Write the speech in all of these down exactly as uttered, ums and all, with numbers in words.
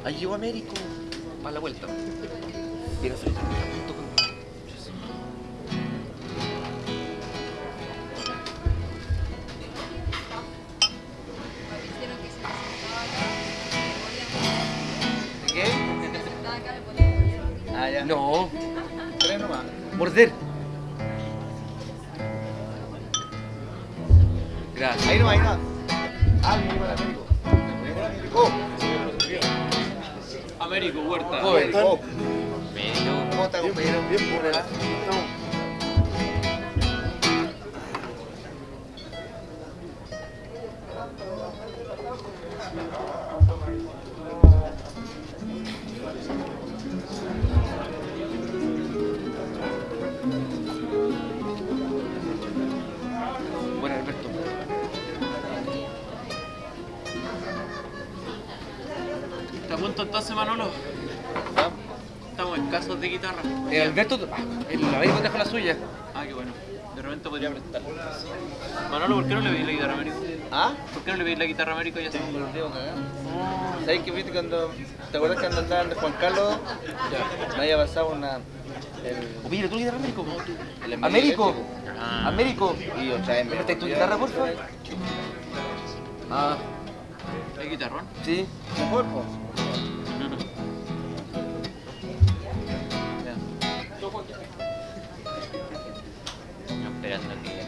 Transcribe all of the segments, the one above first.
Ahí llegó Américo. A la vuelta. Viene a salir junto con... ¿Qué? Ah, ya. No. Tres nomás. Morder. Gracias. Ahí no, ahí no. Ah, me llegó el Américo. Me llegó el Américo. Américo Huerta. Joven. Oh. Medio. ¿Cómo está, compañero? Bien, por el... Bueno, Alberto. ¿Te apunto entonces, Manolo? Estamos escasos de guitarra. El Alberto... Ah, el Américo trajo la suya. Ah, qué bueno. De repente podría prestar. Manolo, ¿por qué no le pedís la guitarra a Américo? ¿Ah? ¿Por qué no le pedís la guitarra a Américo y ya está? Me los dedos cagados. ¿Sabes qué viste cuando... ¿Te acuerdas cuando andaban de Juan Carlos? Ya. Me había pasado una... El... Oh, mira, tú la guitarra Américo. el envío Américo. eléctrico. Ah. Américo. Y otra vez me... ¿Me prestas tu guitarra, por favor? Ah, ¿Hay guitarrón? sí. Mejor, po. No, esperando que...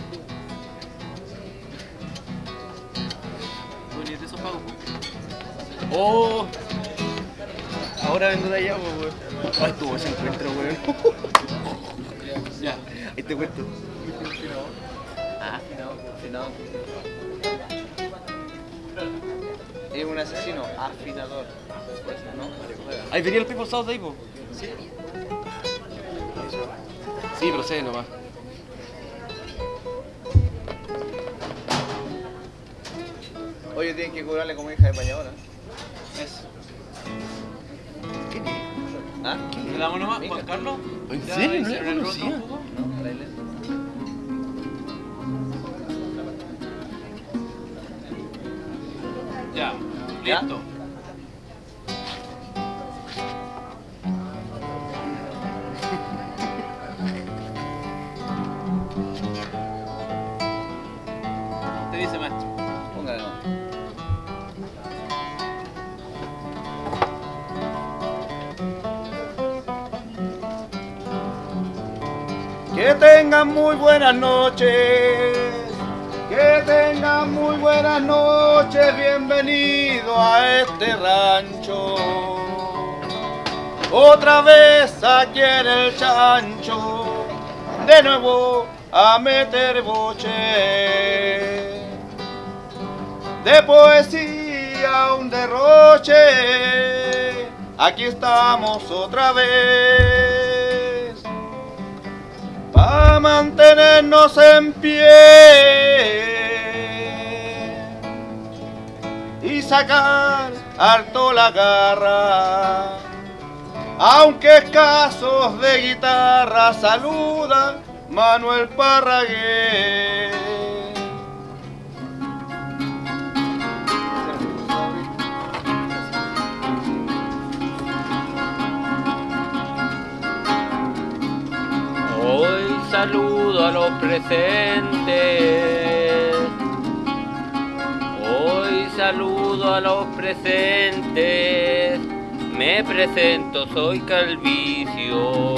¿Tú venís de esos pagos? Oh. Ahora vengo de allá, pues, weón. Ay, estuvo ese encuentro, weón. Ya. Ahí te cuento. Ah, afinado. Es un asesino afinador. ¿No? Ahí venía el People South de ahí, po. Sí. Sí, procede nomás. Oye, tienen que cobrarle como hija de payadora. Eso. ¿Qué ni? ¿Ah? ¿Le damos nomás, Venga. Juan Carlos? ¿En ¿Ya serio? No hicieron la el conocía. roto un poco? No, tráele. Ya. ¿Ya? Listo. Te dice, maestro. Póngale nomás. Que tengan muy buenas noches, que tengan muy buenas noches, bienvenido a este rancho. Otra vez aquí en el chancho, de nuevo a meter boche. De poesía un derroche, aquí estamos otra vez. Pa' mantenernos en pie y sacar harto la garra, aunque escasos de guitarra, saluda Manuel Parragué. Hoy saludo a los presentes. Hoy saludo a los presentes. Me presento, soy Calvicio.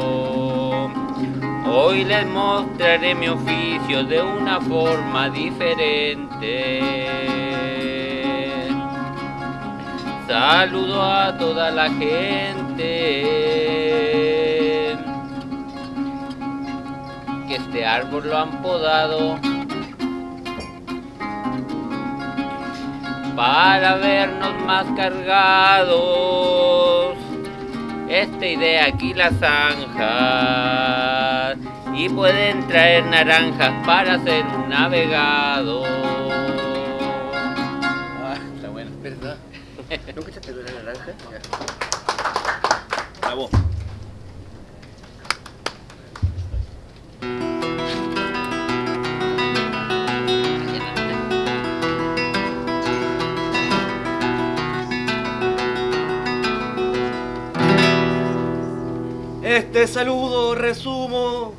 Hoy les mostraré mi oficio de una forma diferente. Saludo a toda la gente. Que este árbol lo han podado para vernos más cargados. Esta idea aquí la zanja y pueden traer naranjas para hacer un navegado. Ah, está bueno. ¿Verdad? ¿Nunca echaste de la naranja? Ya. Bravo. Este saludo resumo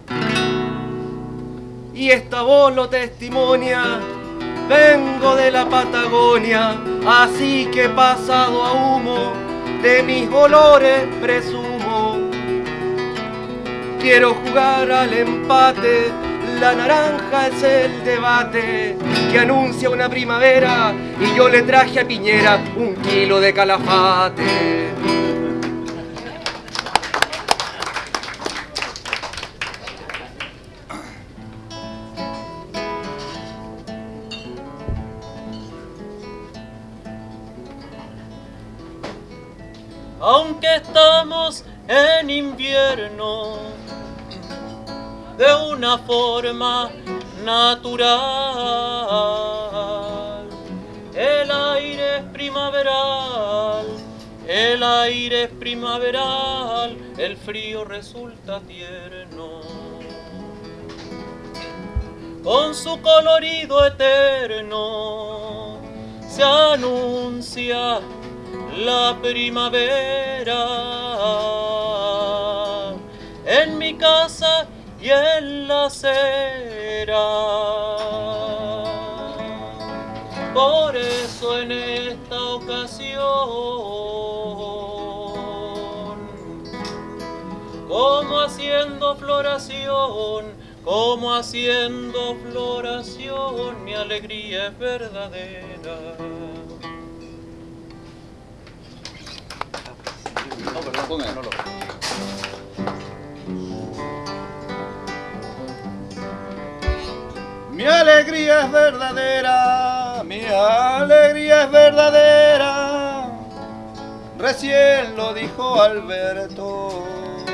y esta voz lo testimonia. Vengo de la Patagonia, así que pasado a humo, de mis olores presumo. Quiero jugar al empate, la naranja es el debate que anuncia una primavera y yo le traje a Piñera un kilo de calafate. Aunque estamos en invierno, de una forma natural, el aire es primaveral, el aire es primaveral, el frío resulta tierno. Con su colorido eterno se anuncia la primavera en mi casa y en la acera. Por eso en esta ocasión, como haciendo floración, como haciendo floración, mi alegría es verdadera. No, perdón, pongan, no lo. Mi alegría es verdadera, mi alegría es verdadera. Recién lo dijo Alberto.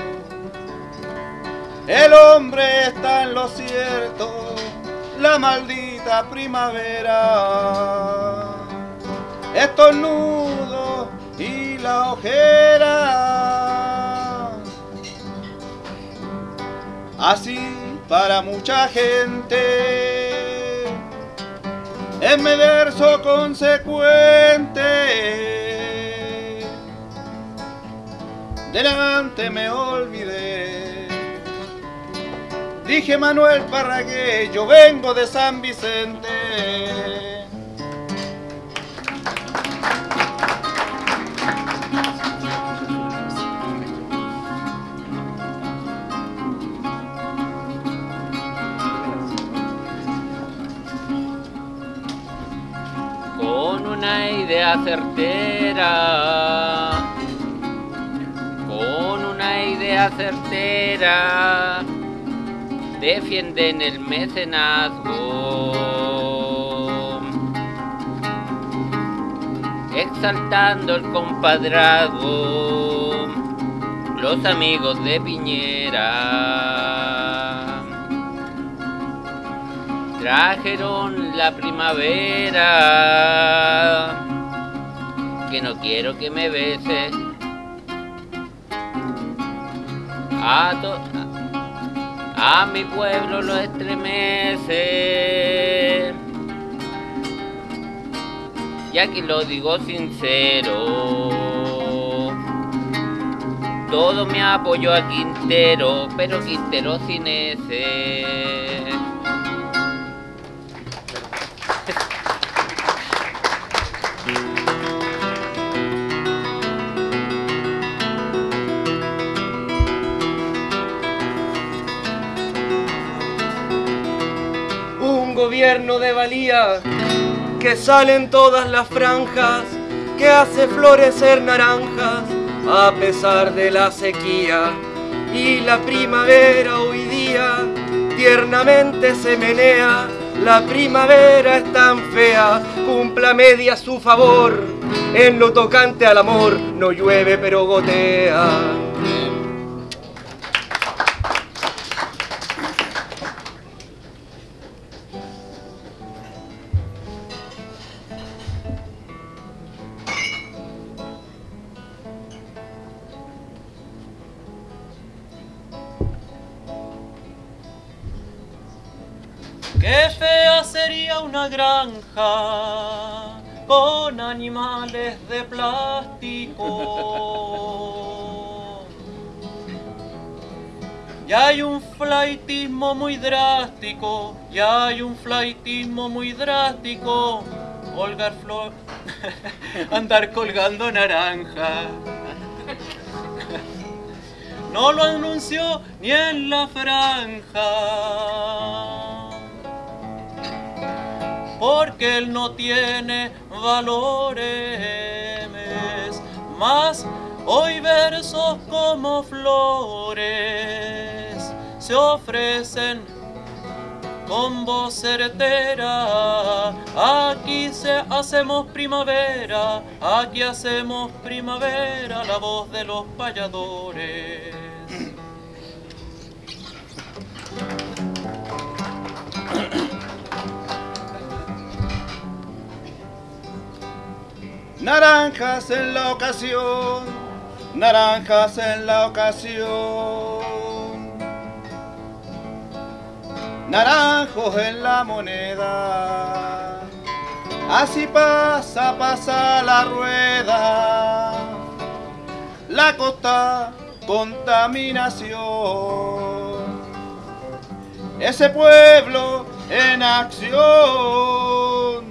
El hombre está en lo cierto, la maldita primavera. Estornudo y la ojera. Así para mucha gente es mi verso consecuente. Delante me olvidé. Dije Manuel Parragué, yo vengo de San Vicente. Con una idea certera, con una idea certera, defienden el mecenazgo, exaltando el compadrazgo, los amigos de Piñera trajeron la primavera, que no quiero que me bese. A, a mi pueblo lo estremece, y aquí lo digo sincero. Todo mi apoyo a Quintero, pero Quintero sin ese. Un gobierno de valía que sale en todas las franjas, que hace florecer naranjas a pesar de la sequía, y la primavera hoy día tiernamente se menea. La primavera es tan fea, cumpla media a su favor, en lo tocante al amor no llueve pero gotea. Qué fea sería una granja con animales de plástico. Y hay un flaitismo muy drástico, y hay un flaitismo muy drástico. Colgar flor, andar colgando naranja. No lo anunció ni en la franja, porque él no tiene valores, más hoy versos como flores se ofrecen con voz certera. Aquí se hacemos primavera, aquí hacemos primavera, la voz de los payadores. Naranjas en la ocasión, naranjas en la ocasión, naranjos en la moneda, así pasa, pasa la rueda, la costa, contaminación, ese pueblo en acción.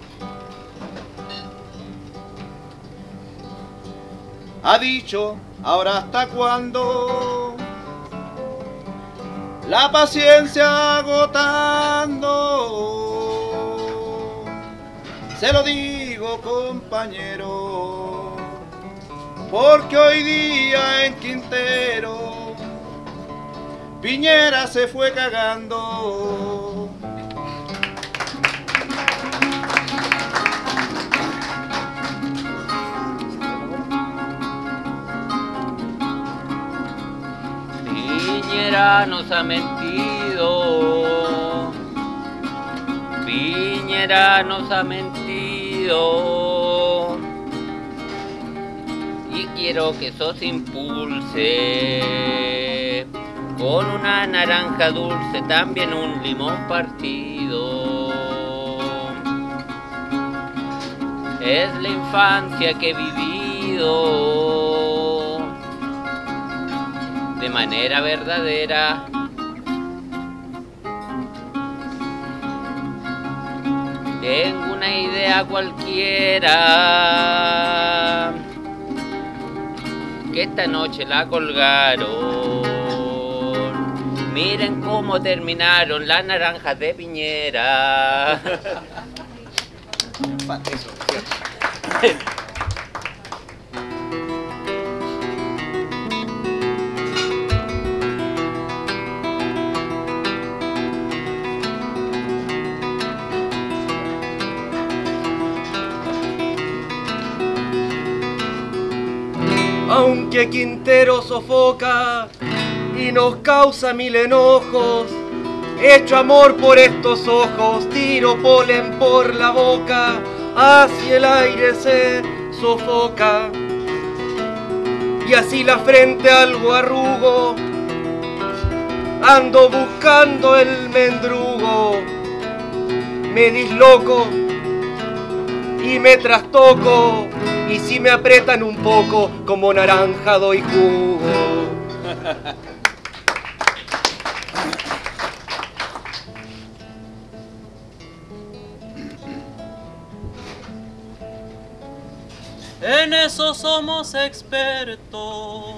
Ha dicho, ahora hasta cuándo, la paciencia agotando. Se lo digo, compañero, porque hoy día en Quintero Piñera se fue cagando. Piñera nos ha mentido, Piñera nos ha mentido, y quiero que eso se impulse con una naranja dulce, también un limón partido. Es la infancia que he vivido de manera verdadera. Tengo una idea cualquiera, que esta noche la colgaron. Miren cómo terminaron las naranjas de Piñera. Eso, Aunque Quintero sofoca y nos causa mil enojos, echo amor por estos ojos, tiro polen por la boca, así el aire se sofoca. Y así la frente algo arrugo, ando buscando el mendrugo, me disloco y me trastoco, y si me aprietan un poco, como naranja doy jugo. En eso somos expertos.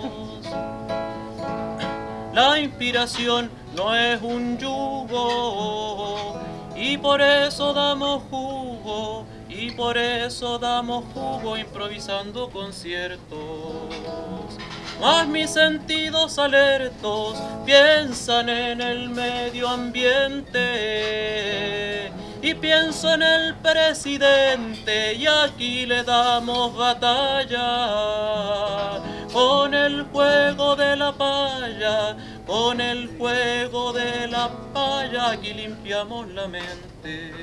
La inspiración no es un yugo, y por eso damos jugo, y por eso damos jugo improvisando conciertos. Mas mis sentidos alertos piensan en el medio ambiente, y pienso en el presidente, y aquí le damos batalla con el juego de la paya, con el juego de la paya, aquí limpiamos la mente.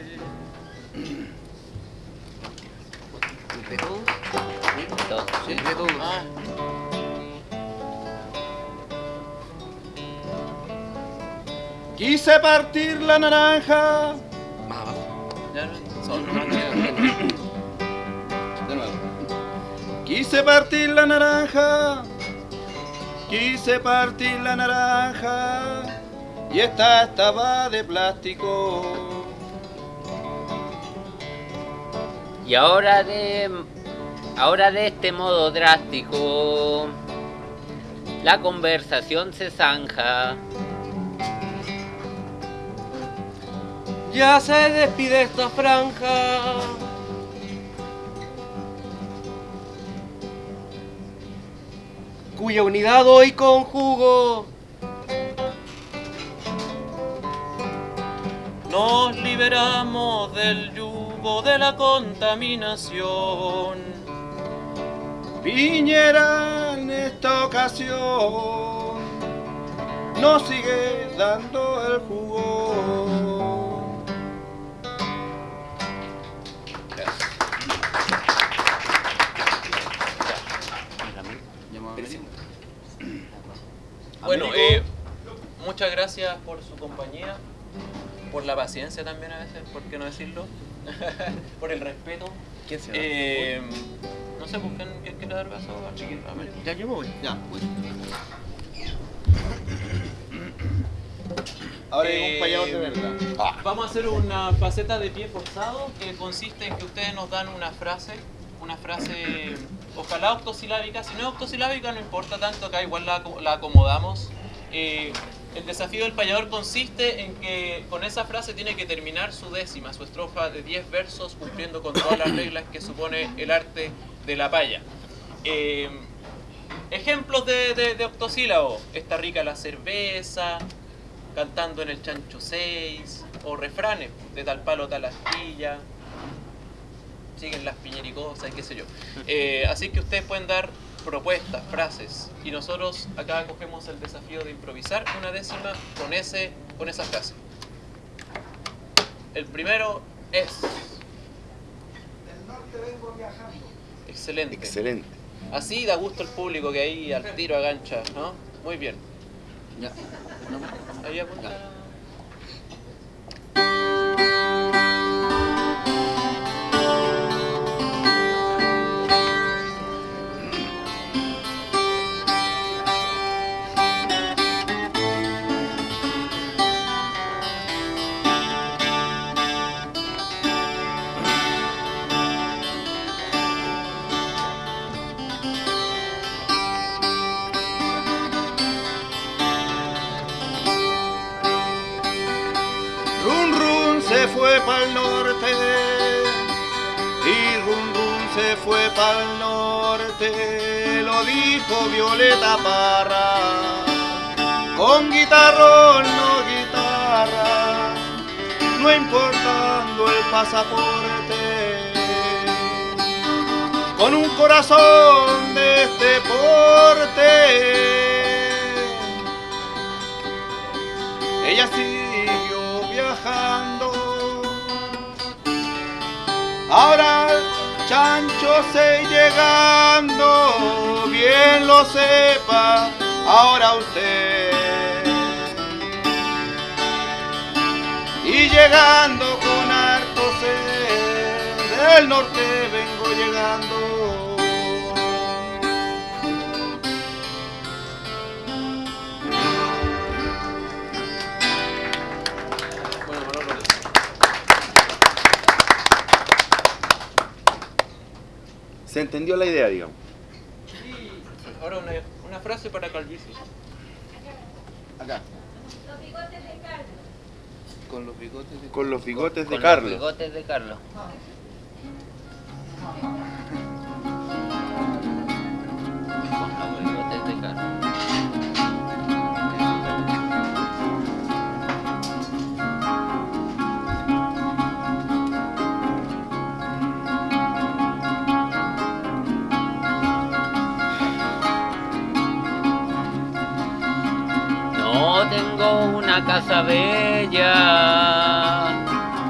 ¿Entre todos? Todos. Entre todos. Ah. Quise partir la naranja. Más abajo. Ya no, solo no De nuevo. Quise partir la naranja Quise partir la naranja y esta estaba de plástico. Y ahora de, ahora de este modo drástico, la conversación se zanja. Ya se despide esta franja. Cuya unidad hoy conjugo. Nos liberamos del yugo de la contaminación. Piñera en esta ocasión nos sigue dando el jugo. Bueno, eh, muchas gracias por su compañía, por la paciencia también a veces, por qué no decirlo, por el respeto. ¿Quién se va? Eh, no sé, busquen quién quiere dar vaso a Américo. Ya, yo me voy. Ya, voy. Ahora hay Eh, un payador de verdad. Vamos a hacer una faceta de pie forzado que consiste en que ustedes nos dan una frase, una frase ojalá octosilábica. Si no es octosilábica no importa tanto, acá igual la, la acomodamos. Eh, el desafío del payador consiste en que con esa frase tiene que terminar su décima, su estrofa de diez versos, cumpliendo con todas las reglas que supone el arte de la paya. Eh, ejemplos de, de, de octosílabo: está rica la cerveza, cantando en el chancho seis, o refranes, de tal palo tal astilla, siguen las piñericosas, qué sé yo. Eh, así que ustedes pueden dar propuestas, frases, y nosotros acá cogemos el desafío de improvisar una décima con, ese, con esa frase. El primero es... Del norte vengo viajando. Excelente. Excelente. Así da gusto el público que ahí al tiro agancha, ¿no? Muy bien. Ya. Ahí apunta. Se fue pa'l norte y Rum Rum se fue pa'l norte, lo dijo Violeta Parra, con guitarrón no guitarra, no importando el pasaporte, con un corazón de este porte, ella siguió viajando. Ahora Chancho seis llegando, bien lo sepa ahora usted. Y llegando con harto sed, del norte vengo llegando. Bueno, Manolo. Se entendió la idea, digamos. Ahora una, una frase para Calvicie. Acá. Los bigotes de Carlos. Con los bigotes de, Con los bigotes de Con Carlos. los bigotes de Carlos. Con los bigotes de Carlos. No tengo una casa bella,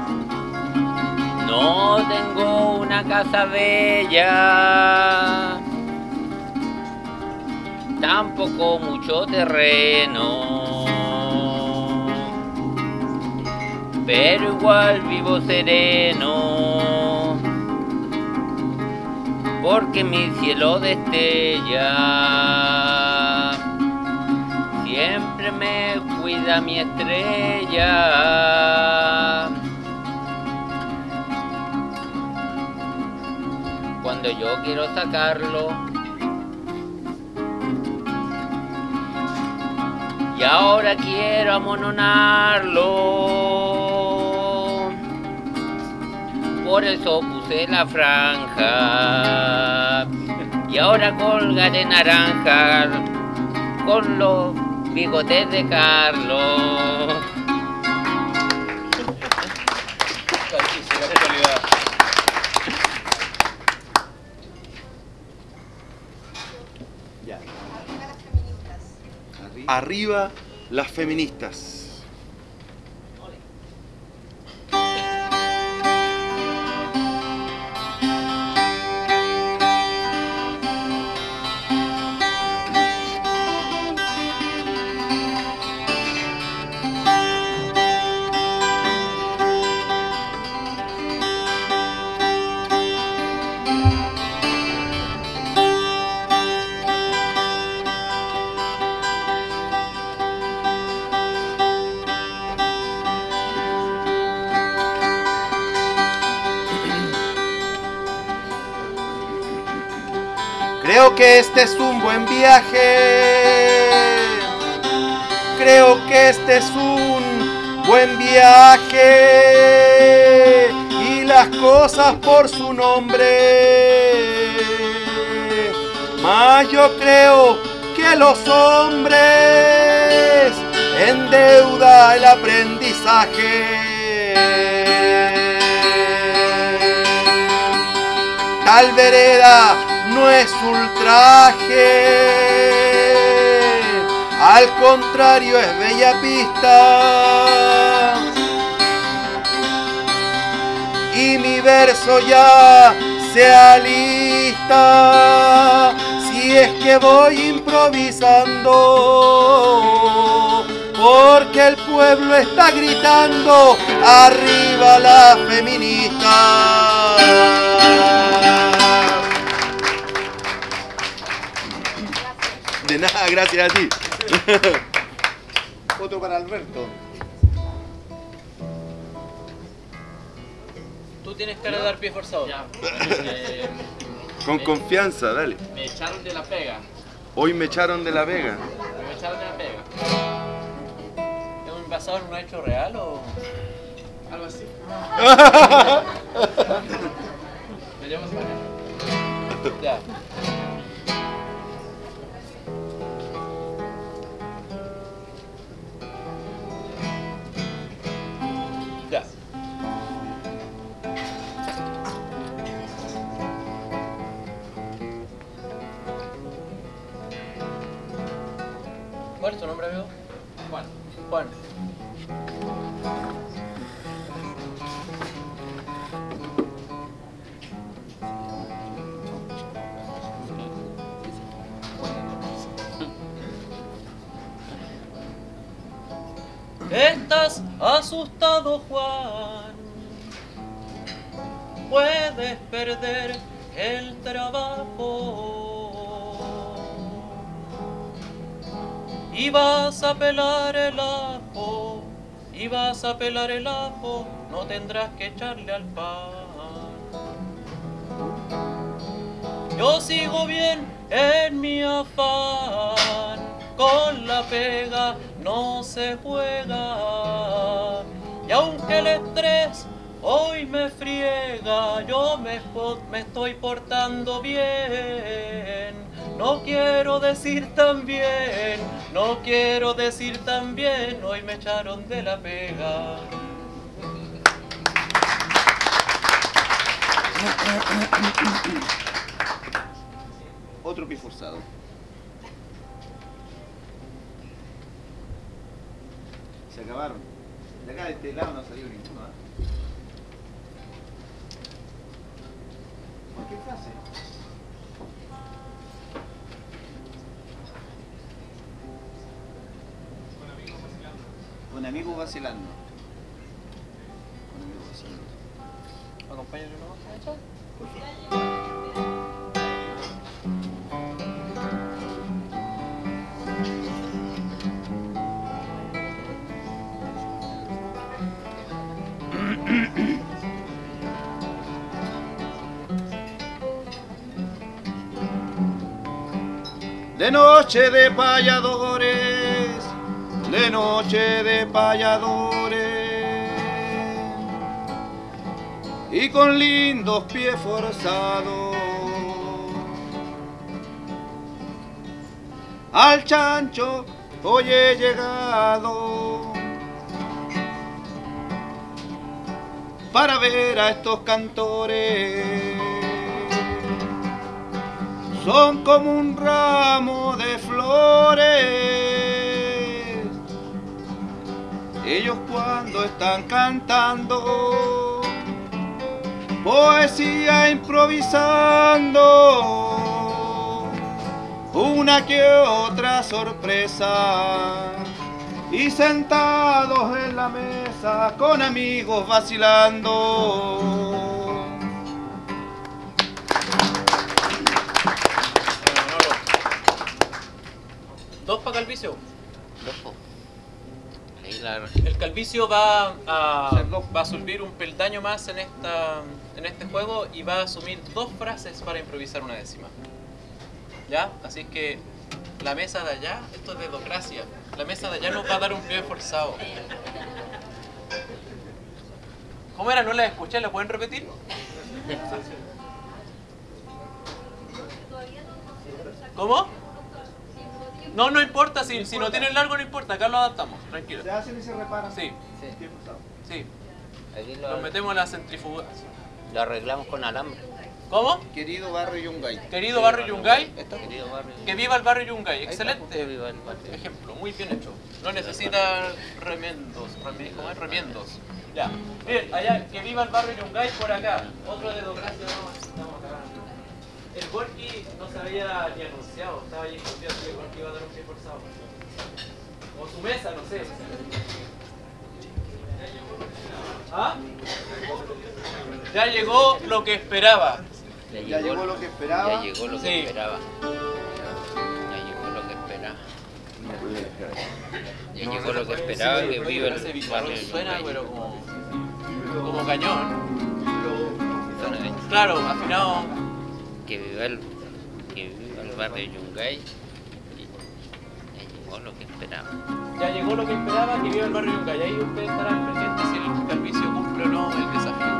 no tengo una casa bella, tampoco mucho terreno, pero igual vivo sereno, porque mi cielo destella siempre me cuida mi estrella. Cuando yo quiero sacarlo, y ahora quiero amononarlo, por eso puse la franja, y ahora colgaré naranja con los bigotes de Carlos. Ya. Arriba las feministas. Creo que este es un buen viaje. Creo que este es un buen viaje. Y las cosas por su nombre. Mas yo creo que los hombres endeuda el aprendizaje. Tal vereda no es ultraje, al contrario es bella pista. Y mi verso ya se alista, si es que voy improvisando, porque el pueblo está gritando, arriba la feminista. De nada, gracias a ti. Otro para Alberto. Tú tienes cara de dar pie forzado. Ya. Eh, Con confianza, dale. me echaron de la pega. Hoy me echaron de la vega. Me echaron de la pega. ¿Hemos basado en un hecho real o...? Algo así. Me llamo España. Ya. Ya. ¿Cuál es tu nombre, amigo? Juan. Juan. Estás asustado, Juan. Puedes perder el trabajo y vas a pelar el ajo, y vas a pelar el ajo, no tendrás que echarle al pan. Yo sigo bien en mi afán, con la pega no se juega, y aunque el estrés hoy me friega, yo me, me estoy portando bien. No quiero decir tan bien, no quiero decir tan bien, hoy me echaron de la pega. Otro pie forzado. Se acabaron. De acá de este lado no salió ninguno, ¿eh? ¿Por qué frase? Un amigo vacilando. Un amigo vacilando. Acompáñalo, ¿no? de noche de payadores, de noche de payadores, y con lindos pies forzados al chancho hoy he llegado para ver a estos cantores. Son como un ramo de flores. Ellos cuando están cantando poesía improvisando, una que otra sorpresa, y sentados en la mesa con amigos vacilando. Dos para Calvicio. Loco. Ahí la... El Calvicio va a, va a subir un peldaño más en, esta, en este juego y va a asumir dos frases para improvisar una décima. ¿Ya? Así que la mesa de allá, esto es dedocracia, la mesa de allá nos va a dar un pie forzado. ¿Cómo era? No la escuché, ¿la pueden repetir? ¿Cómo? No, no importa, si, si no tienen largo no importa, acá lo adaptamos, tranquilo. Se hacen y se reparan. Sí, Sí. sí. Aquí lo, Nos metemos en la centrifuga. lo arreglamos con alambre. ¿Cómo? Querido barrio Yungay. Querido barrio Yungay, Querido barrio. que viva el barrio Yungay, Que excelente viva el barrio. ejemplo, muy bien hecho. No necesita remiendos, remi- ¿cómo es? Remiendos. Ya, bien, allá, que viva el barrio Yungay por acá. Otro de Docracia, no, estamos acá. El Gorky no se había ni anunciado, estaba ahí escondido, así que el Gorky iba a dar un pie forzado. O su mesa, no sé. ¿Ah? Ya llegó lo que esperaba. Ya Ya llegó lo que esperaba. Ya llegó lo que Sí. esperaba. Ya llegó lo que esperaba. Ya llegó lo que esperaba, que viva Ese el bicarrón barrio. suena, Yungay. pero como, como cañón. Suena bien. Claro, afinado. Que viva el, que viva el barrio Yungay. Y ya llegó lo que esperaba. Ya llegó lo que esperaba, que viva el barrio Yungay. Y ahí ustedes estarán pendientes si el Calvicio cumple o no el desafío.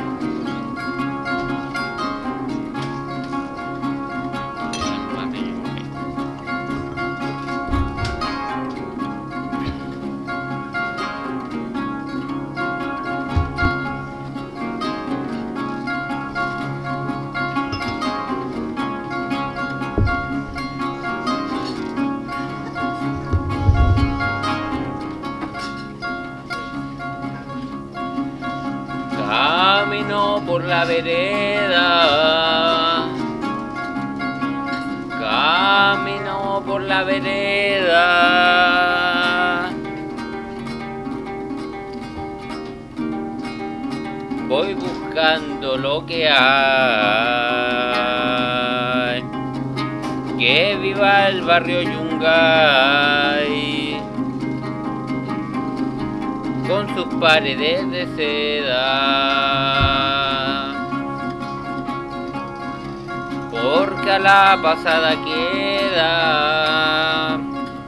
El barrio Yungay. Camino por la vereda, camino por la vereda, voy buscando lo que hay, que viva el barrio Yungay, con sus paredes de seda, porque a la pasada queda,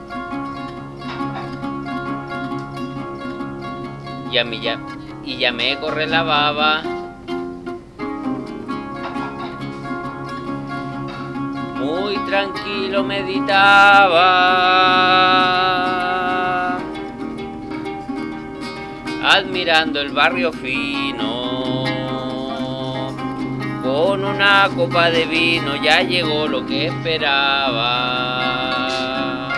y a mí ya, y ya me corre la baba, muy tranquilo meditaba, admirando el barrio fino, con una copa de vino ya llegó lo que esperaba.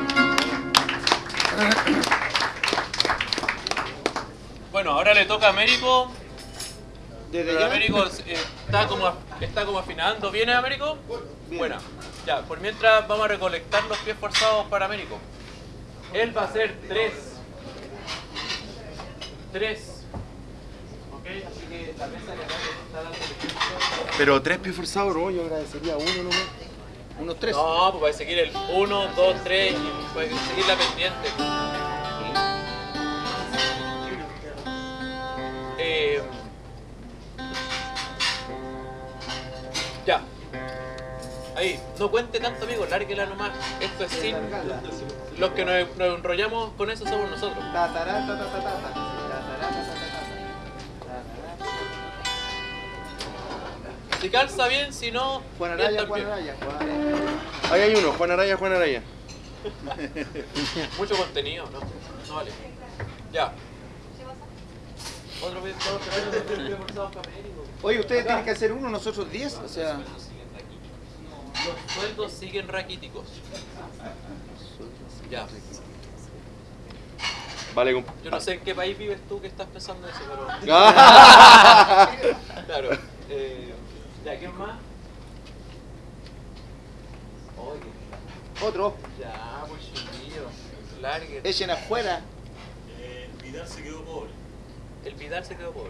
Bueno, ahora le toca a Américo. Desde Pero ya. Américo eh, está como, está como afinando. ¿Viene Américo? Bien. Buena. Ya, por mientras vamos a recolectar los pies forzados para Américo. Él va a hacer tres. Tres. Ok, así que la mesa que acá está dando el ejemplo. Pero tres pies forzados, no, yo agradecería uno nomás. Unos tres. No, pues va a seguir el uno, dos, tres y puede seguir la pendiente. Eh, ya. Ahí Ahí, no cuente tanto, amigo, lárguela nomás. Esto es sin. Los que nos, nos enrollamos con eso somos nosotros. Si calza bien, si no. Juan bien Araya, Juan también. Araya, Juan Araya. Ahí hay uno, Juan Araya, Juan Araya. Mucho contenido, ¿no? No vale. Ya. Otro video, otro video forzado camérico. Oye, ustedes tienen que hacer uno, nosotros diez, o sea... Los sueldos siguen raquíticos. Ya. Vale, comp- Yo no sé en qué país vives tú que estás pensando eso, pero. Claro. Eh, ya, ¿quién más? Oye. Otro, Ya, pues chiquillo. Largue. echen afuera. Eh, Vidal se quedó pobre. El Vidal se quedó pobre.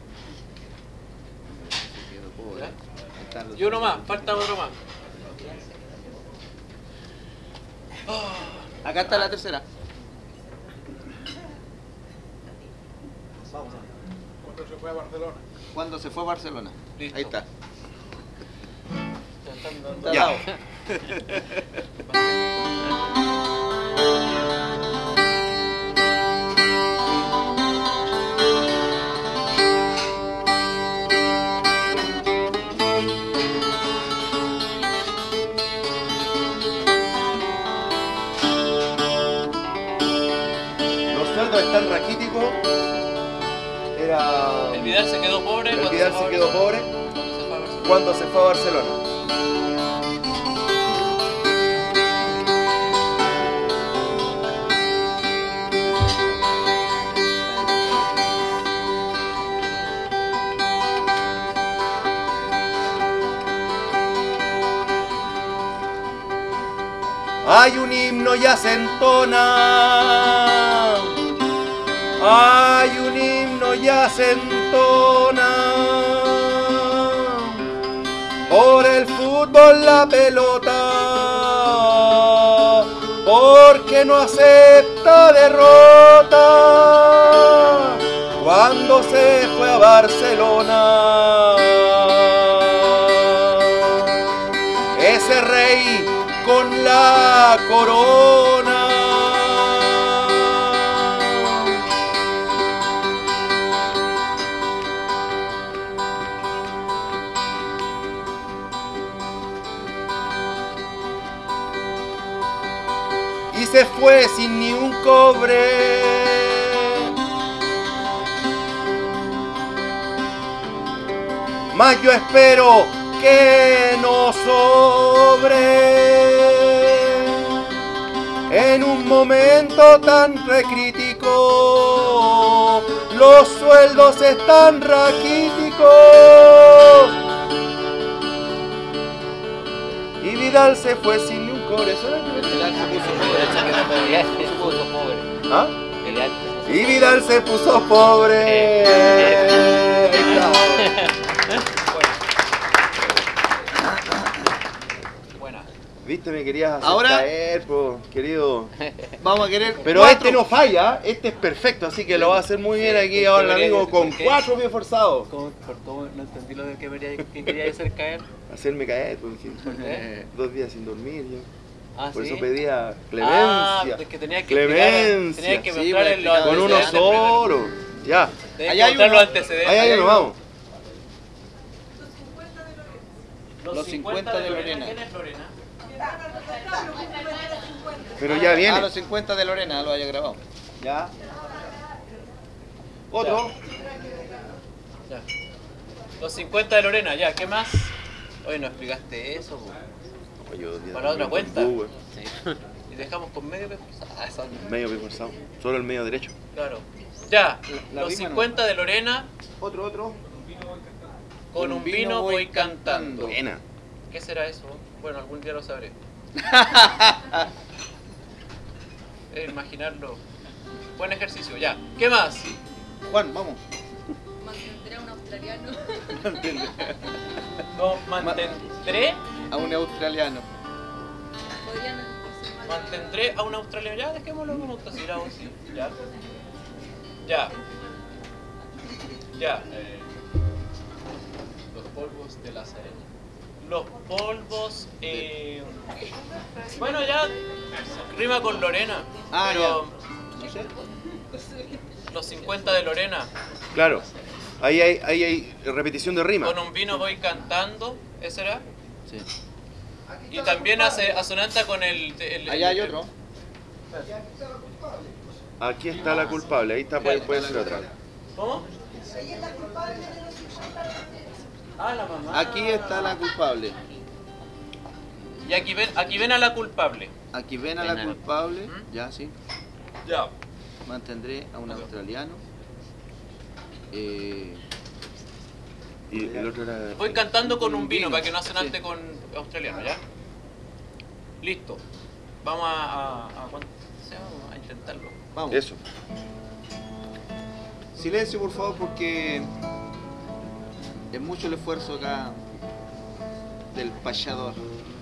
¿Ya? Están los- Y uno más, falta otro más. Acá está la tercera. Cuando se fue a Barcelona. Cuando se fue a Barcelona. Listo. Ahí está. Ya están dando- Está al Ya. lado. Los sueldos están raquíticos. Era. El Vidal se quedó pobre. El cuando Vidal fue a se quedó pobre Barcelona. cuando se fue a Barcelona. Hay un himno ya se entona. Hay un himno ya se entona. Por el fútbol la pelota, porque no acepta derrota. Cuando se fue a Barcelona, ese rey con la corona. Y se fue sin ni un cobre. Mas yo espero que no sobre. En un momento tan recrítico, los sueldos están raquíticos. Y Vidal se fue sin ni un cobre. ¿Eso era? Vidal se puso pobre. Vidal se puso pobre. ¿Ah? Vidal se puso Y Vidal se puso pobre. Ahí está. Buena. Viste, me querías hacer Ahora- caer, po, querido. Vamos a querer Pero cuatro. este no falla, este es perfecto, así que lo va a hacer muy bien aquí ahora el amigo con cuatro pies forzados. ¿Cómo, por cómo no entendí lo de que quería, que quería hacer caer? Hacerme caer, porque qué? dos días sin dormir yo. Ah, Por ¿sí? eso pedía Ah, clemencia. es que tenía que Clemencia. Tenía que Sí, mostrar pues, en los Con uno antecedentes primero. solo. Ya. Tenía Ahí que hay mostrar uno. los antecedentes. Ahí hay uno, vamos. Los cincuenta de Lorena. ¿Quién es Lorena? Pero ya A viene. los cincuenta de Lorena lo haya grabado. Ya. Otro. Ya. Los cincuenta de Lorena, ya, ¿qué más? Oye, no explicaste eso, po. Oye, yo día Para otra dormí con cuenta. Google. Sí. Y dejamos con medio peso. Ah, esa- Medio pie forzado. Solo el medio derecho. Claro. Ya, La los rima no. cincuenta de Lorena, Otro, otro. con un vino voy cantando. Buena. ¿Qué será eso? Bueno, algún día lo sabré. Eh, imaginarlo. Buen ejercicio, ya. ¿Qué más? Juan, vamos. Mantendré a un australiano. No, mantendré, A un australiano. Podrían ser más- mantendré a un australiano. Ya, dejémoslo como autosilabo, sí. Ya. Ya. Ya. Eh, los polvos de la Serena. Los polvos. Eh, bueno, ya rima con Lorena. Ah, pero No sé. los cincuenta de Lorena. Claro. Ahí hay, ahí hay repetición de rima. Con un vino voy cantando. ¿Ese era? Sí. Y también hace asonanta con el. el- Allá hay el- otro. Aquí está la culpable, ahí está, puede, puede ser otra. ¿Cómo? Ah, la mamá. Aquí está la culpable. Y aquí ven, aquí ven a la culpable. Aquí ven a Ven la a la- culpable. ¿Mm? Ya, sí. Ya. Mantendré a un australiano. Eh, Y el otro era... Voy cantando con un vino vino, para que no asonante sí. con australiano, ¿ya? Listo. Vamos a, a, a, ¿cuánto se llama? A intentarlo. vamos. Eso. Silencio, por favor, porque es mucho el esfuerzo acá del payador.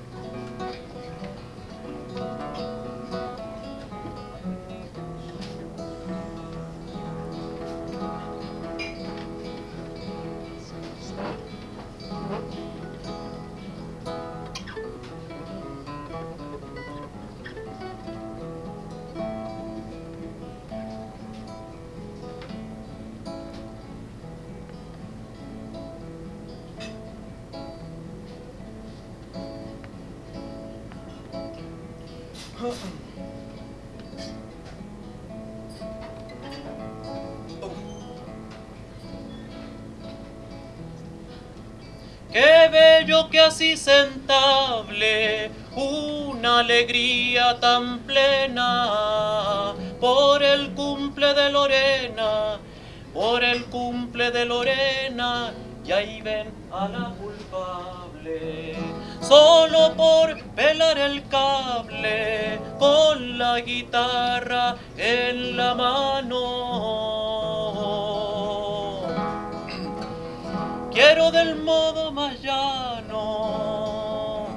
Qué bello que así se entable una alegría tan plena por el cumple de Lorena, por el cumple de Lorena, y ahí ven a la culpable, solo por pelar el cable con la guitarra en la mano. Quiero del modo más llano,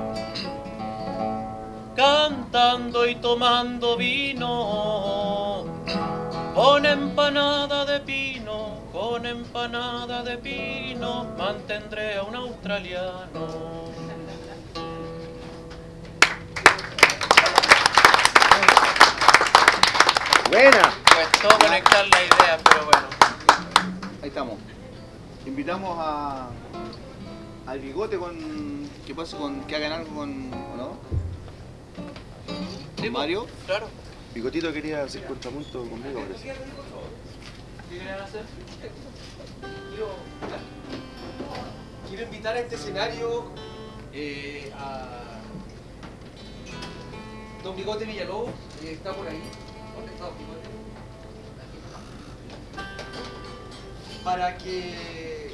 cantando y tomando vino, con empanada de pino, con empanada de pino, mantendré a un australiano. ¡Buena! Costó conectar la idea, pero bueno. Ahí estamos. Invitamos a al bigote con que pase con que hagan algo con ¿o no? Sí, Mario. Claro. Bigotito quería hacer contrapunto conmigo, parece. ¿Qué querían hacer? Quiero, quiero invitar a este escenario eh, a Don Bigote Villalobos, que está por ahí. ¿Dónde está Don Bigote? Para que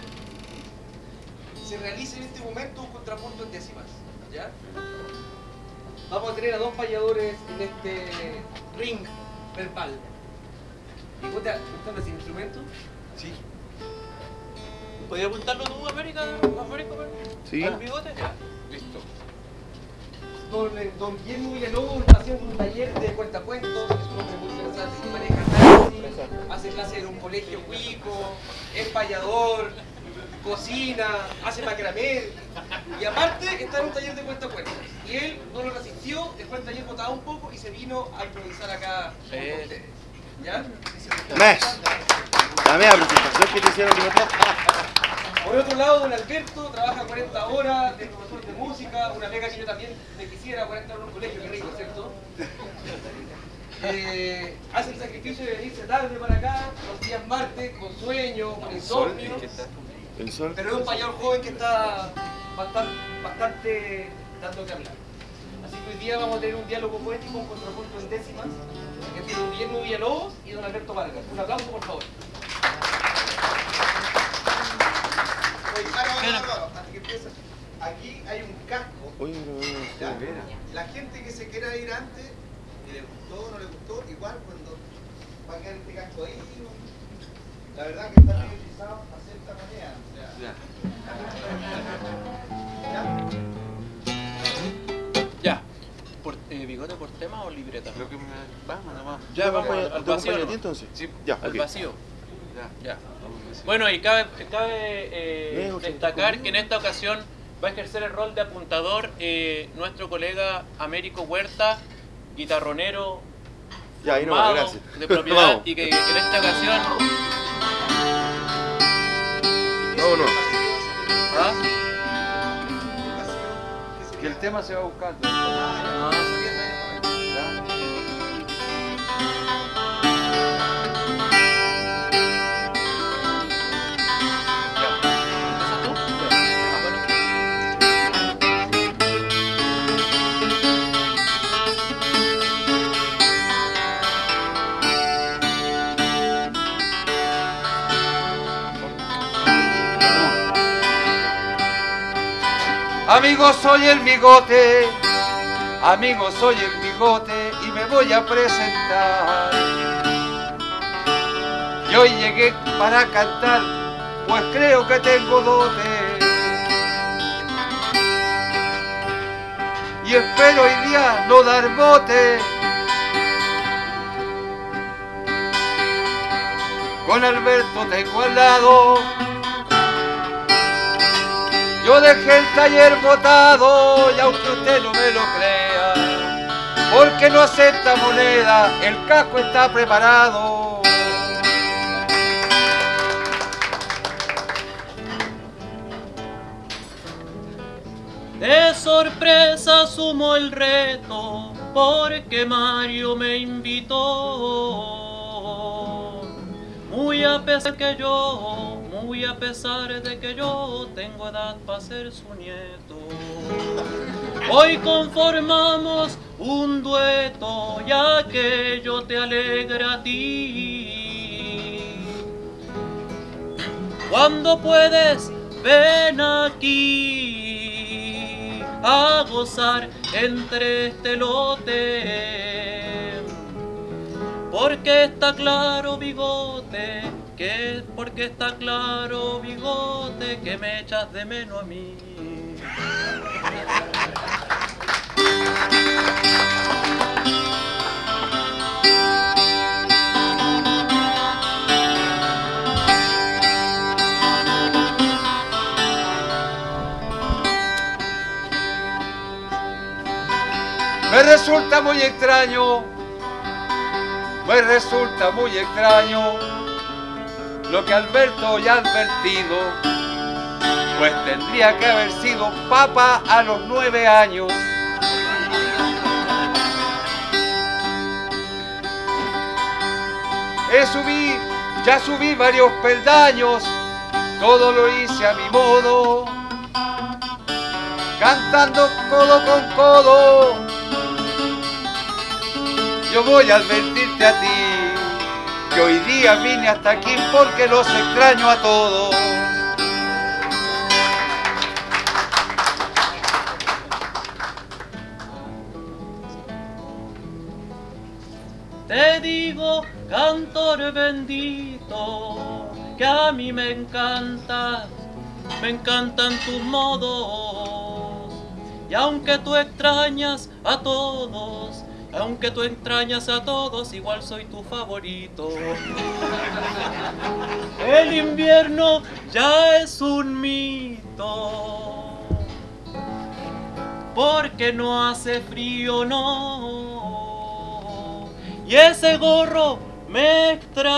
se realice en este momento un contrapunto en décimas, ¿ya? Vamos a tener a dos payadores en este ring verbal. Bigote, ¿gustan ese instrumento? Sí. ¿Podías apuntarlo tú, América? ¿América? Sí. ¿Al bigote? Ya, listo. Don, don Guillermo Villalobos está haciendo un taller de cuentacuentos, es un hombre muy interesante que maneja taxi, hace clases en un colegio cuico, es payador, cocina, hace macramé y aparte está en un taller de cuentacuentos. Y él no lo resistió, después el taller botaba un poco y se vino a improvisar acá con Eh. ustedes. ¿Ya? Mes. La media presentación que te hicieron, Bigote. Por otro lado, don Alberto trabaja cuarenta horas de profesor de música, una pega que yo también me quisiera, cuarenta horas en un colegio, qué rico, ¿cierto? Eh, hace el sacrificio de venirse tarde para acá, los días martes, con sueño, con insomnio, El sol. pero es un payador joven que está bastante, bastante dando que hablar. Así que hoy día vamos a tener un diálogo poético, un contrapunto en décimas, entre don Guillermo Villalobos y don Alberto Vargas. Un aplauso, por favor. Oye, para, para, para, antes que empieces, aquí hay un casco. Oye, pero... ¿Ya? La gente que se quiera ir antes, y le gustó o no le gustó, igual cuando va a quedar este casco ahí, ¿no? La verdad que está bien utilizado, acepta moneda. O sea, ¿ya? Ya. Por, eh, ¿Bigote por tema o libreta? Creo que me... Vamos, vamos. Ya, vamos al- al, al al vacío, vacío ¿no? entonces. Sí. Ya, Al ok. vacío. Ya. Ya. Vamos a ver si- Bueno, y cabe, cabe eh, Lejos, destacar conmigo. que en esta ocasión va a ejercer el rol de apuntador eh, nuestro colega Américo Huerta, guitarronero, Ya, ahí no, formado, gracias. de propiedad, Vamos. y que en esta ocasión... Vámonos. ¿Ah? Que el tema se va buscando. Ah, ¿empiezas tú? Ah, bueno. Amigo, soy el bigote, amigo, soy el bigote y me voy a presentar. Y hoy llegué para cantar, pues creo que tengo dote. Y espero hoy día no dar bote. Con Alberto tengo al lado. Yo dejé el taller botado y aunque usted no me lo crea, porque no acepta moneda, el casco está preparado. De sorpresa asumo el reto porque Mario me invitó. Muy a pesar que yo, muy a pesar de que yo tengo edad para ser su nieto. Hoy conformamos un dueto ya que yo te alegra a ti. Cuando puedes, ven aquí a gozar entre este lote. Porque está claro, bigote, que porque está claro, bigote, que me echas de menos a mí. Me resulta muy extraño, me resulta muy extraño lo que Alberto ya ha advertido, pues tendría que haber sido papa a los nueve años. He subí, ya subí varios peldaños, todo lo hice a mi modo, cantando codo con codo. Yo voy a advertirte a ti que hoy día vine hasta aquí porque los extraño a todos. Te digo, cantor bendito, que a mí me encantas, me encantan tus modos. Y aunque tú extrañas a todos, aunque tú extrañas a todos, igual soy tu favorito. El invierno ya es un mito, porque no hace frío, no. Y ese gorro me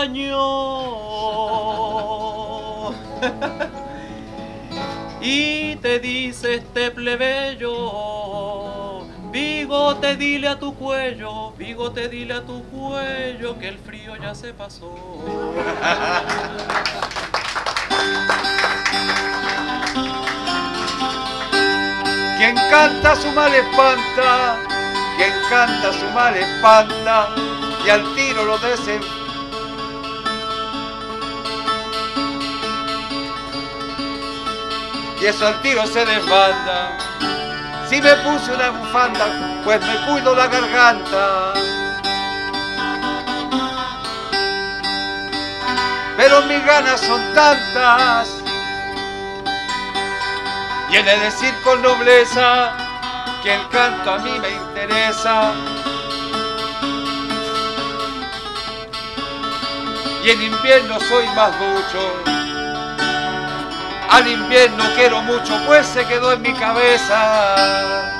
extrañó. Y te dice este plebeyo, bigote, dile a tu cuello, bigote, dile a tu cuello que el frío ya se pasó. Quien canta su mal espanta, quien canta su mal espanta, y al tiro lo desen. Y eso al tiro se desbanda. Si me puse una bufanda, pues me cuido la garganta. Pero mis ganas son tantas, y he de decir con nobleza que el canto a mí me interesa. Y en invierno soy más ducho, Al invierno quiero mucho, pues se quedó en mi cabeza.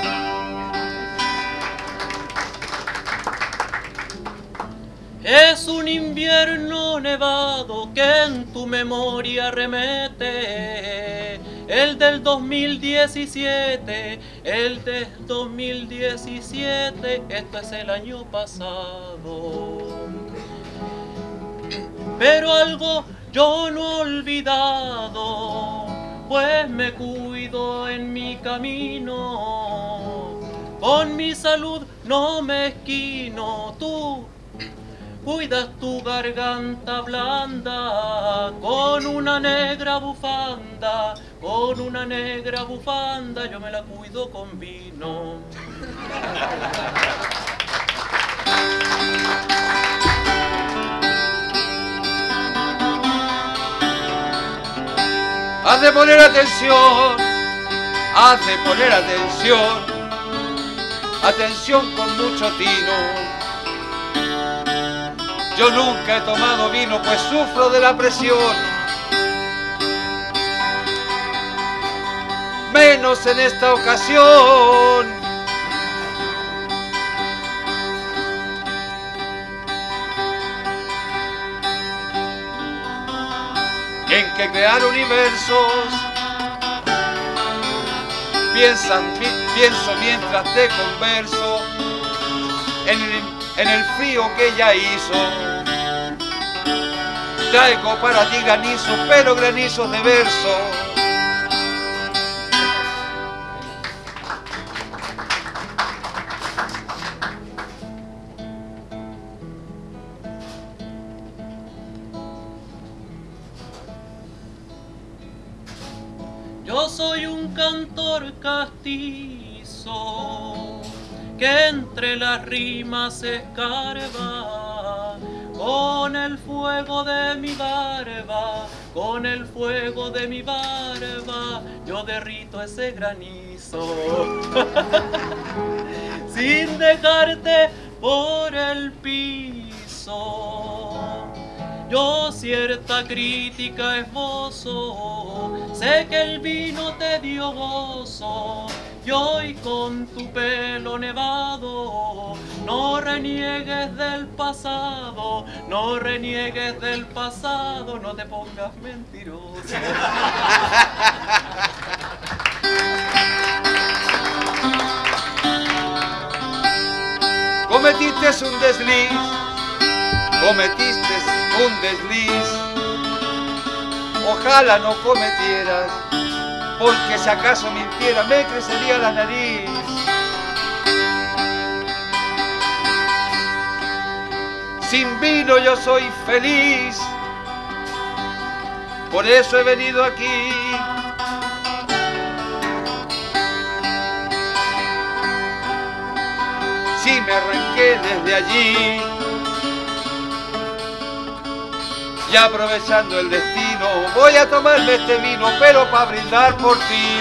Es un invierno nevado que en tu memoria remete, el del dos mil diecisiete, el del dos mil diecisiete, esto es el año pasado. Pero algo yo no he olvidado, pues me cuido en mi camino, con mi salud no me esquino. Tú cuidas tu garganta blanda con una negra bufanda, con una negra bufanda, yo me la cuido con vino. Has de poner atención, has de poner atención, atención con mucho tino. Yo nunca he tomado vino, pues sufro de la presión. Menos en esta ocasión. En que crear universos, piensan, pi, pienso mientras te converso, en el, en el frío que ella hizo. Traigo para ti granizo, pero granizos de verso. Yo soy un cantor castizo que entre las rimas escarba, con el fuego de mi barba, con el fuego de mi barba, yo derrito ese granizo sin dejarte por el piso. Yo cierta crítica esbozo, sé que el vino te dio gozo, y hoy con tu pelo nevado, no reniegues del pasado, no reniegues del pasado, no te pongas mentiroso. Cometiste un desliz, cometiste un desliz, ojalá no cometieras, porque si acaso mintiera me crecería la nariz. Sin vino yo soy feliz, por eso he venido aquí. Si me arranqué desde allí, y aprovechando el destino, voy a tomarme este vino, pero para brindar por ti.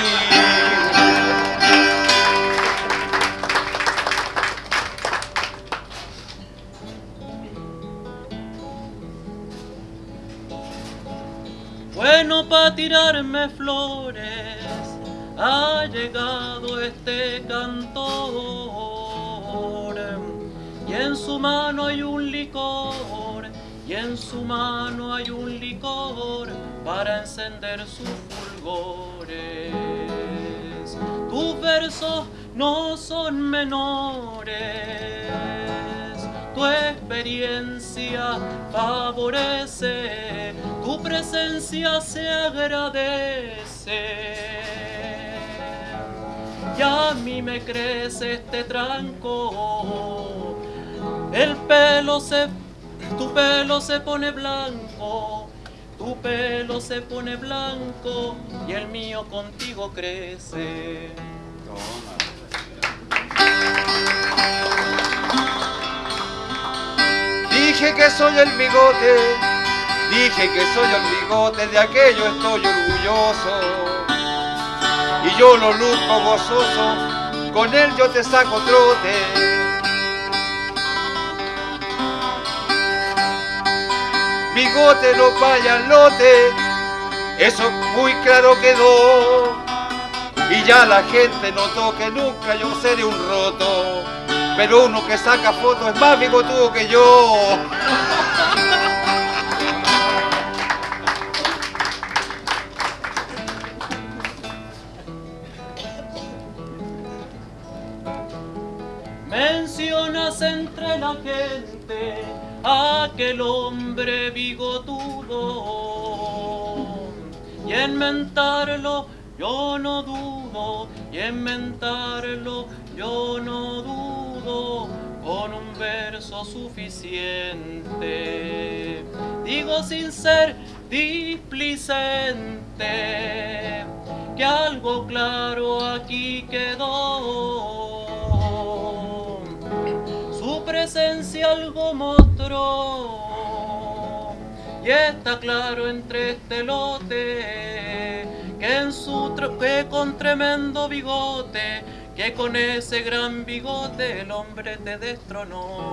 Bueno, pa' tirarme flores, ha llegado este cantor, y en su mano hay un licor, y en su mano hay un licor para encender sus fulgores. Tus versos no son menores, tu experiencia favorece, tu presencia se agradece. Y a mí me crece este tranco, el pelo se Tu pelo se pone blanco, tu pelo se pone blanco y el mío contigo crece. Dije que soy el bigote, dije que soy el bigote, de aquello estoy orgulloso. Y yo lo luzco gozoso, con él yo te saco trote. Bigote no vaya al lote, eso muy claro quedó. Y ya la gente notó que nunca yo seré un roto, pero uno que saca fotos es más bigotudo que yo. Mencionas entre la gente a aquel hombre bigotudo, y en mentarlo yo no dudo, y en mentarlo yo no dudo, con un verso suficiente, digo sin ser displicente, que algo claro aquí quedó. Su presencia algo mostró, y está claro entre este lote, que en su que con tremendo bigote, que con ese gran bigote el hombre te destronó.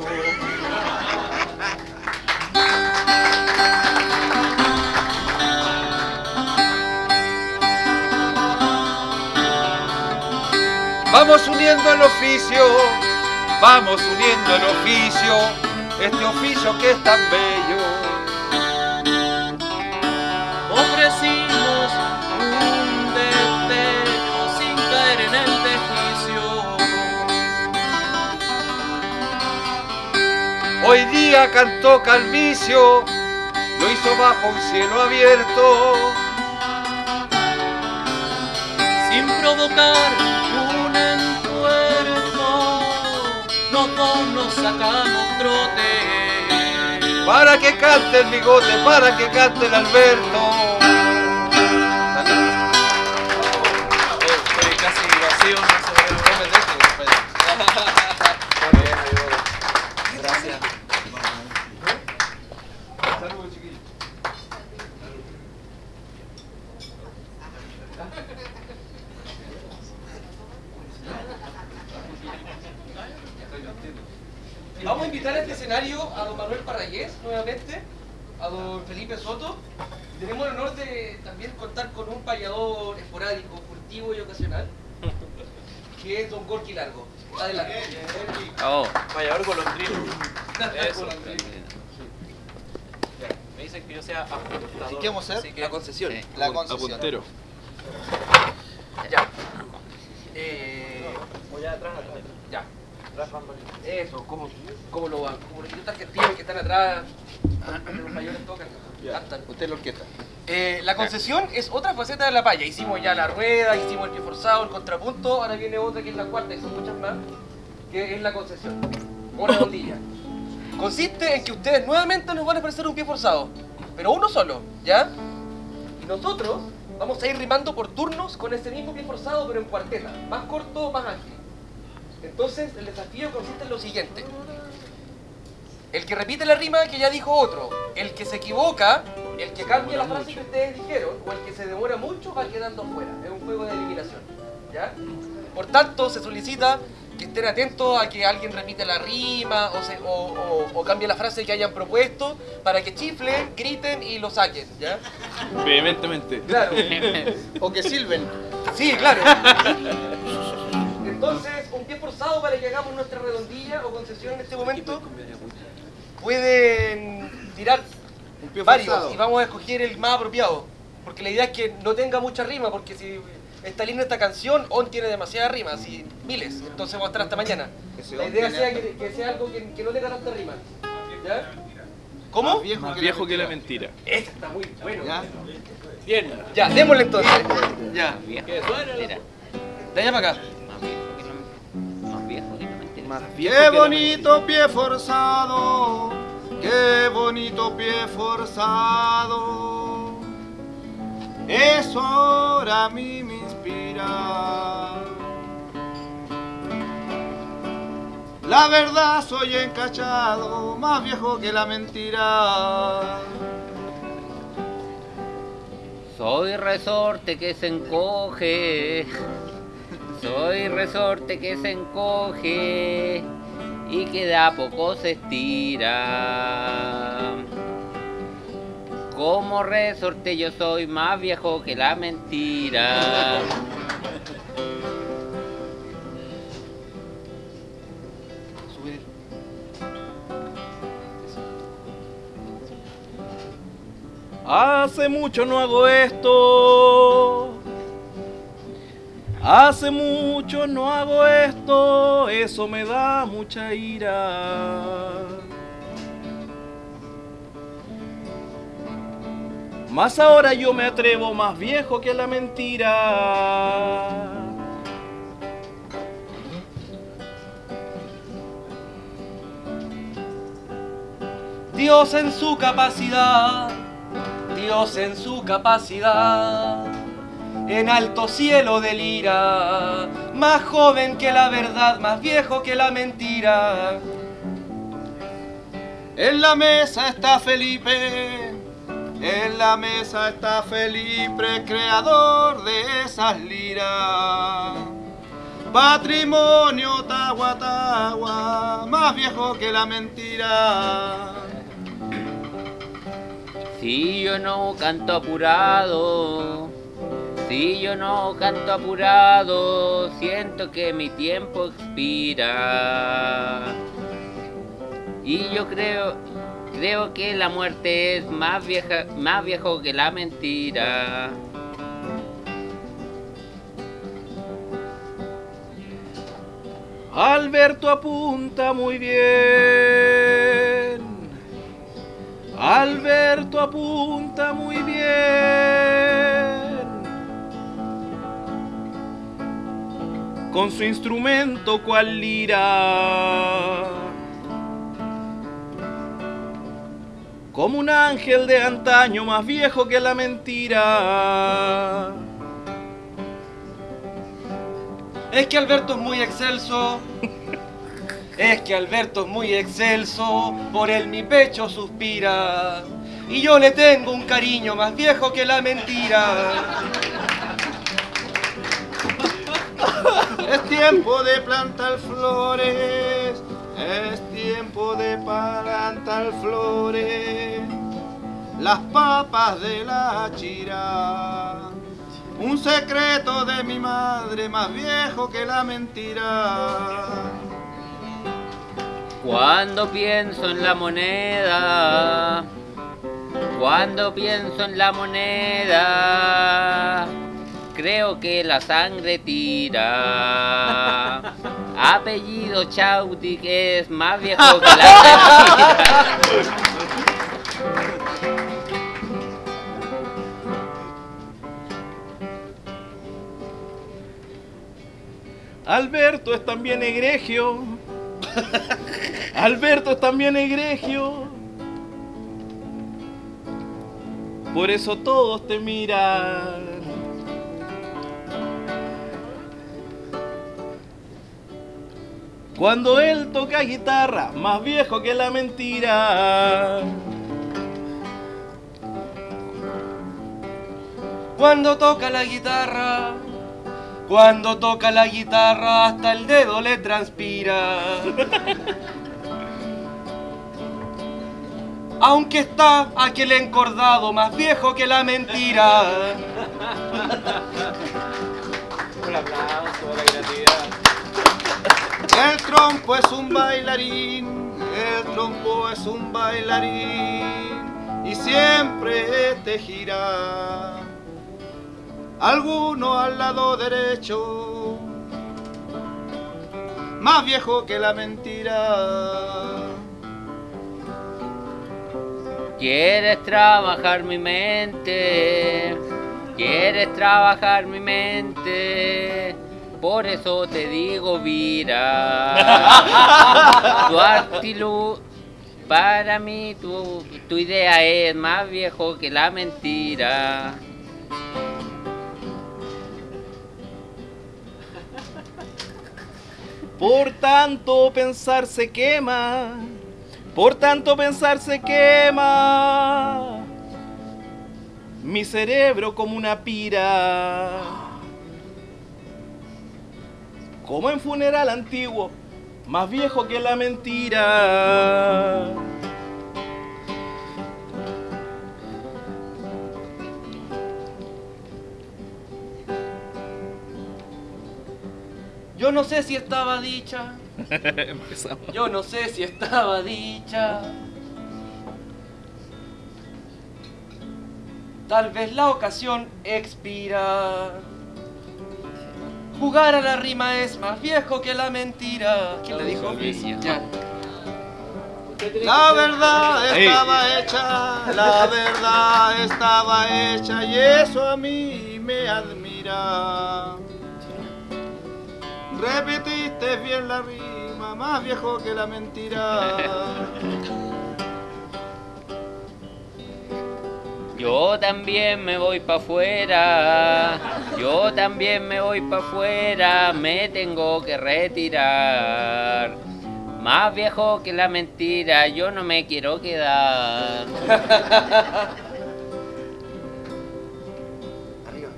Vamos uniendo el oficio, vamos uniendo el oficio, este oficio que es tan bello. Ofrecimos un destello sin caer en el desquicio. Hoy día cantó Calvicio, lo hizo bajo un cielo abierto, sin provocar un entuerto, los dos nos sacamos trote. Para que cante el bigote, para que cante el Alberto. Fue casi vacío, no se Gracias. Saludos, chiquillos. Vamos a invitar a este escenario a don Manuel Parragués nuevamente, a don Felipe Soto. Tenemos el honor de también contar con un payador esporádico, furtivo y ocasional, que es don Gorky Largo. Adelante. Oh, Payador golondrino. Eso. Golondrino. Me dicen que yo sea ajustador. ¿Y qué vamos a hacer? Así que- La concesión. sí. La concesión. Ya. Eh, Voy atrás, atrás. ya. Atrás, bambolina. Eso, como, como, lo, como los idiotas argentinos que están atrás, cuando los mayores tocan, cantan. Usted es la orquesta. Eh, la concesión es otra faceta de la paya. Hicimos ya la rueda, hicimos el pie forzado, el contrapunto, ahora viene otra que es la cuarta y son muchas más, que es la concesión, o redondilla. Consiste en que ustedes nuevamente nos van a ofrecer un pie forzado, pero uno solo, ¿ya? Y nosotros vamos a ir rimando por turnos con ese mismo pie forzado, pero en cuarteta, más corto, más ágil. Entonces, el desafío consiste en lo siguiente. El que repite la rima que ya dijo otro, el que se equivoca, el que cambia la frase que ustedes dijeron, o el que se demora mucho va quedando fuera. Es un juego de eliminación, ¿ya? Por tanto, se solicita que estén atentos a que alguien repite la rima o, se, o, o, o cambie la frase que hayan propuesto para que chiflen, griten y lo saquen, ¿ya? Vehementemente. Claro. O que silben. Sí, claro. Entonces, un pie forzado para que hagamos nuestra redondilla o concesión en este momento. Pueden tirar Un pie varios forzado. y vamos a escoger el más apropiado. Porque la idea es que no tenga mucha rima, porque si está linda esta canción, On tiene demasiada rima, así miles, entonces vamos a estar hasta mañana. Ese La On idea tiene sea harta. que, que sea algo que, que no tenga tanta rima. ¿Ya? ¿Cómo? Más viejo, Más que, viejo la que la mentira. mentira. Ese está muy bueno. ¿Ya? Bien. Ya, démosle entonces. Ya, viejo. Que suene la- Mira, de allá para acá. más viejo que la mentira. Más viejo que la mentira. Más viejo Qué que la bonito pie forzado, qué bonito pie forzado. Eso ahora a mí me inspira. La verdad soy encachado, más viejo que la mentira. Soy resorte que se encoge, soy resorte que se encoge y que de a poco se estira. Como resorte yo soy más viejo que la mentira. Hace mucho no hago esto. Hace mucho no hago esto. Eso me da mucha ira. Más ahora yo me atrevo, más viejo que la mentira. Dios en su capacidad, Dios en su capacidad, en alto cielo delira, más joven que la verdad, más viejo que la mentira. En la mesa está Felipe, en la mesa está Felipe, creador de esas liras. Patrimonio Tagua Tagua, más viejo que la mentira. Si yo no canto apurado, si yo no canto apurado, siento que mi tiempo expira. Y yo creo, creo que la muerte es más vieja, más viejo que la mentira. Alberto apunta muy bien. Alberto apunta muy bien. Con su instrumento cual lira. Como un ángel de antaño, más viejo que la mentira. Es que Alberto es muy excelso. Es que Alberto es muy excelso, por él mi pecho suspira. Y yo le tengo un cariño más viejo que la mentira. Es tiempo de plantar flores, es tiempo de plantar flores. Las papas de la chira. Un secreto de mi madre más viejo que la mentira. Cuando pienso en la moneda, cuando pienso en la moneda, creo que la sangre tira. Apellido Chauti, que es más viejo que la mentira. Alberto es también egregio. Alberto es también egregio. Por eso todos te miran. Cuando él toca guitarra, más viejo que la mentira. Cuando toca la guitarra, cuando toca la guitarra, hasta el dedo le transpira. Aunque está aquel encordado más viejo que la mentira. Un aplauso a la creatividad. El trompo es un bailarín, el trompo es un bailarín y siempre te gira. Alguno al lado derecho, más viejo que la mentira. Quieres trabajar mi mente, quieres trabajar mi mente, por eso te digo vira. Tu artilu, para mí tu, tu idea es más viejo que la mentira. Por tanto pensar se quema, por tanto pensar se quema mi cerebro como una pira. Como en funeral antiguo, más viejo que la mentira. no sé si estaba dicha. Yo no sé si estaba dicha. Tal vez la ocasión expira. Jugar a la rima es más viejo que la mentira. ¿Quién le dijo? Ya. La verdad estaba hecha, la verdad estaba hecha y eso a mí me admira. Repetiste bien la rima, más viejo que la mentira. Yo también me voy pa' afuera, yo también me voy pa' afuera, me tengo que retirar. Más viejo que la mentira, yo no me quiero quedar. Arriba.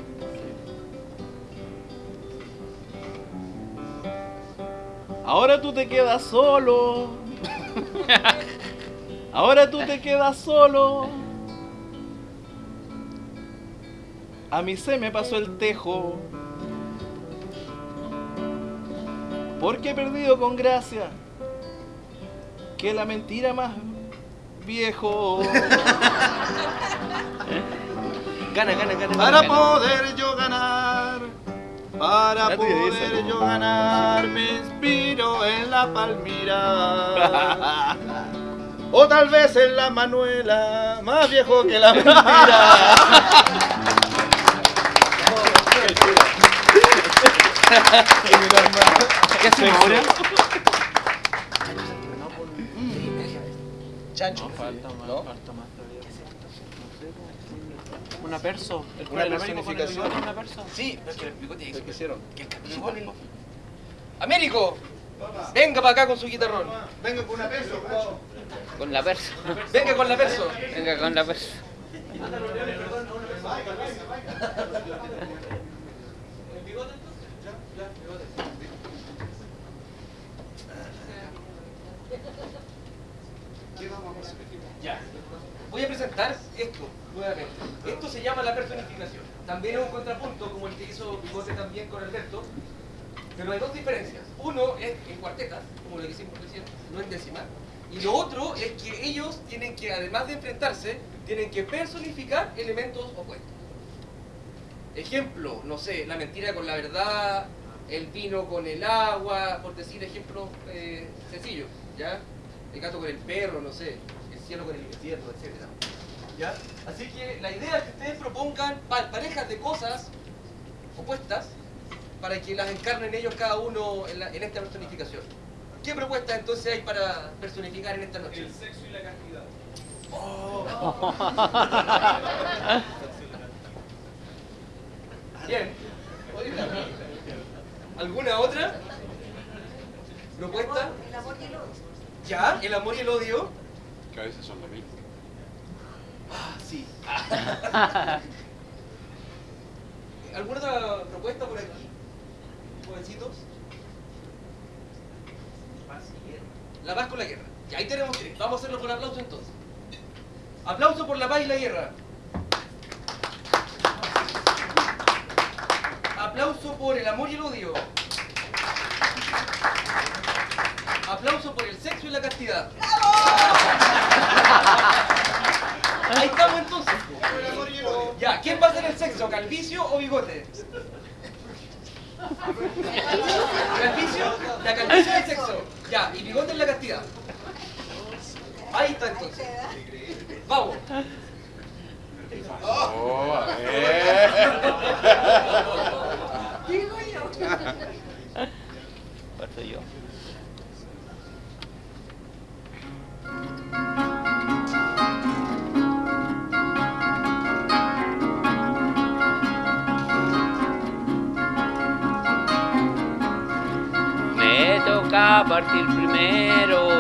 Ahora tú te quedas solo. Ahora tú te quedas solo. A mí se me pasó el tejo. Porque he perdido con gracia que la mentira más viejo. Gana, gana, gana. Para gana. poder yo ganar, para Ya te poder dice. yo ganar, me inspiro en la Palmira. O tal vez en la Manuela, más viejo que la mentira. ¿Qué hacemos ahora? Chancho. No, falta más, ¿No? falta más todavía. Una perso. El Una el Américo con el personificación. bigote, una perso. Sí, pero es que el bigote ¿Qué quisieron? que el capucho con el... Américo, venga para acá con su guitarrón. Venga con una peso, po. Con la persa. Venga con la perso. Venga con la persa. Ya. Voy a presentar esto nuevamente. Esto se llama la personificación. También es un contrapunto, como el que hizo Bigote también con Alberto. Pero hay dos diferencias. Uno es en cuartetas, como lo que hicimos recién, no en décimas. Y lo otro es que ellos tienen que, además de enfrentarse, tienen que personificar elementos opuestos. Ejemplo, no sé, la mentira con la verdad, el vino con el agua, por decir ejemplos eh, sencillos, ¿ya? El gato con el perro, no sé, el cielo con el infierno, etcétera. ¿Ya? Así que la idea es que ustedes propongan pa- parejas de cosas opuestas para que las encarnen ellos cada uno en, la- en esta personificación. ¿Qué propuestas entonces hay para personificar en esta noche? El sexo y la castidad. Bien. ¿Alguna otra propuesta? El amor y el odio. ¿Ya? ¿El amor y el odio? Que a veces son lo mismo. Ah, sí. ¿Alguna otra propuesta por aquí? Jovencitos. La paz con la guerra. Y ahí tenemos tres. Vamos a hacerlo con aplauso entonces. Aplauso por la paz y la guerra. Aplauso por el amor y el odio. Aplauso por el sexo y la castidad. Ahí estamos entonces. Ya, ¿quién va a hacer el sexo? ¿Calvicio o Bigote? ¿Calvicio? La calvicio es el sexo. Ya, y Bigote es la castidad. Ahí está entonces. Vamos. Oh, a ver. Digo yo. Parto yo. Me toca partir primero.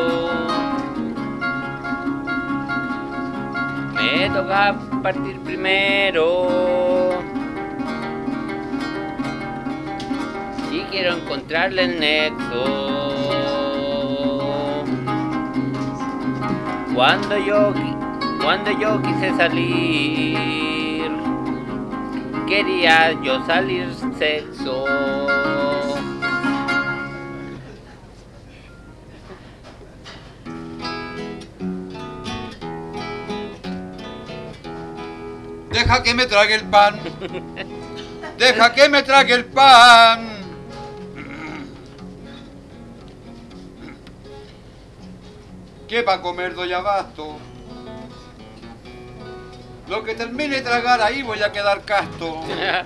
Me toca partir primero. Y quiero encontrarle el nexo. Cuando yo, qui- cuando yo quise salir, quería yo salir sexo. Deja que me trague el pan. Deja que me trague el pan. ¿Qué va a comer doy abasto? Lo que termine de tragar ahí voy a quedar casto.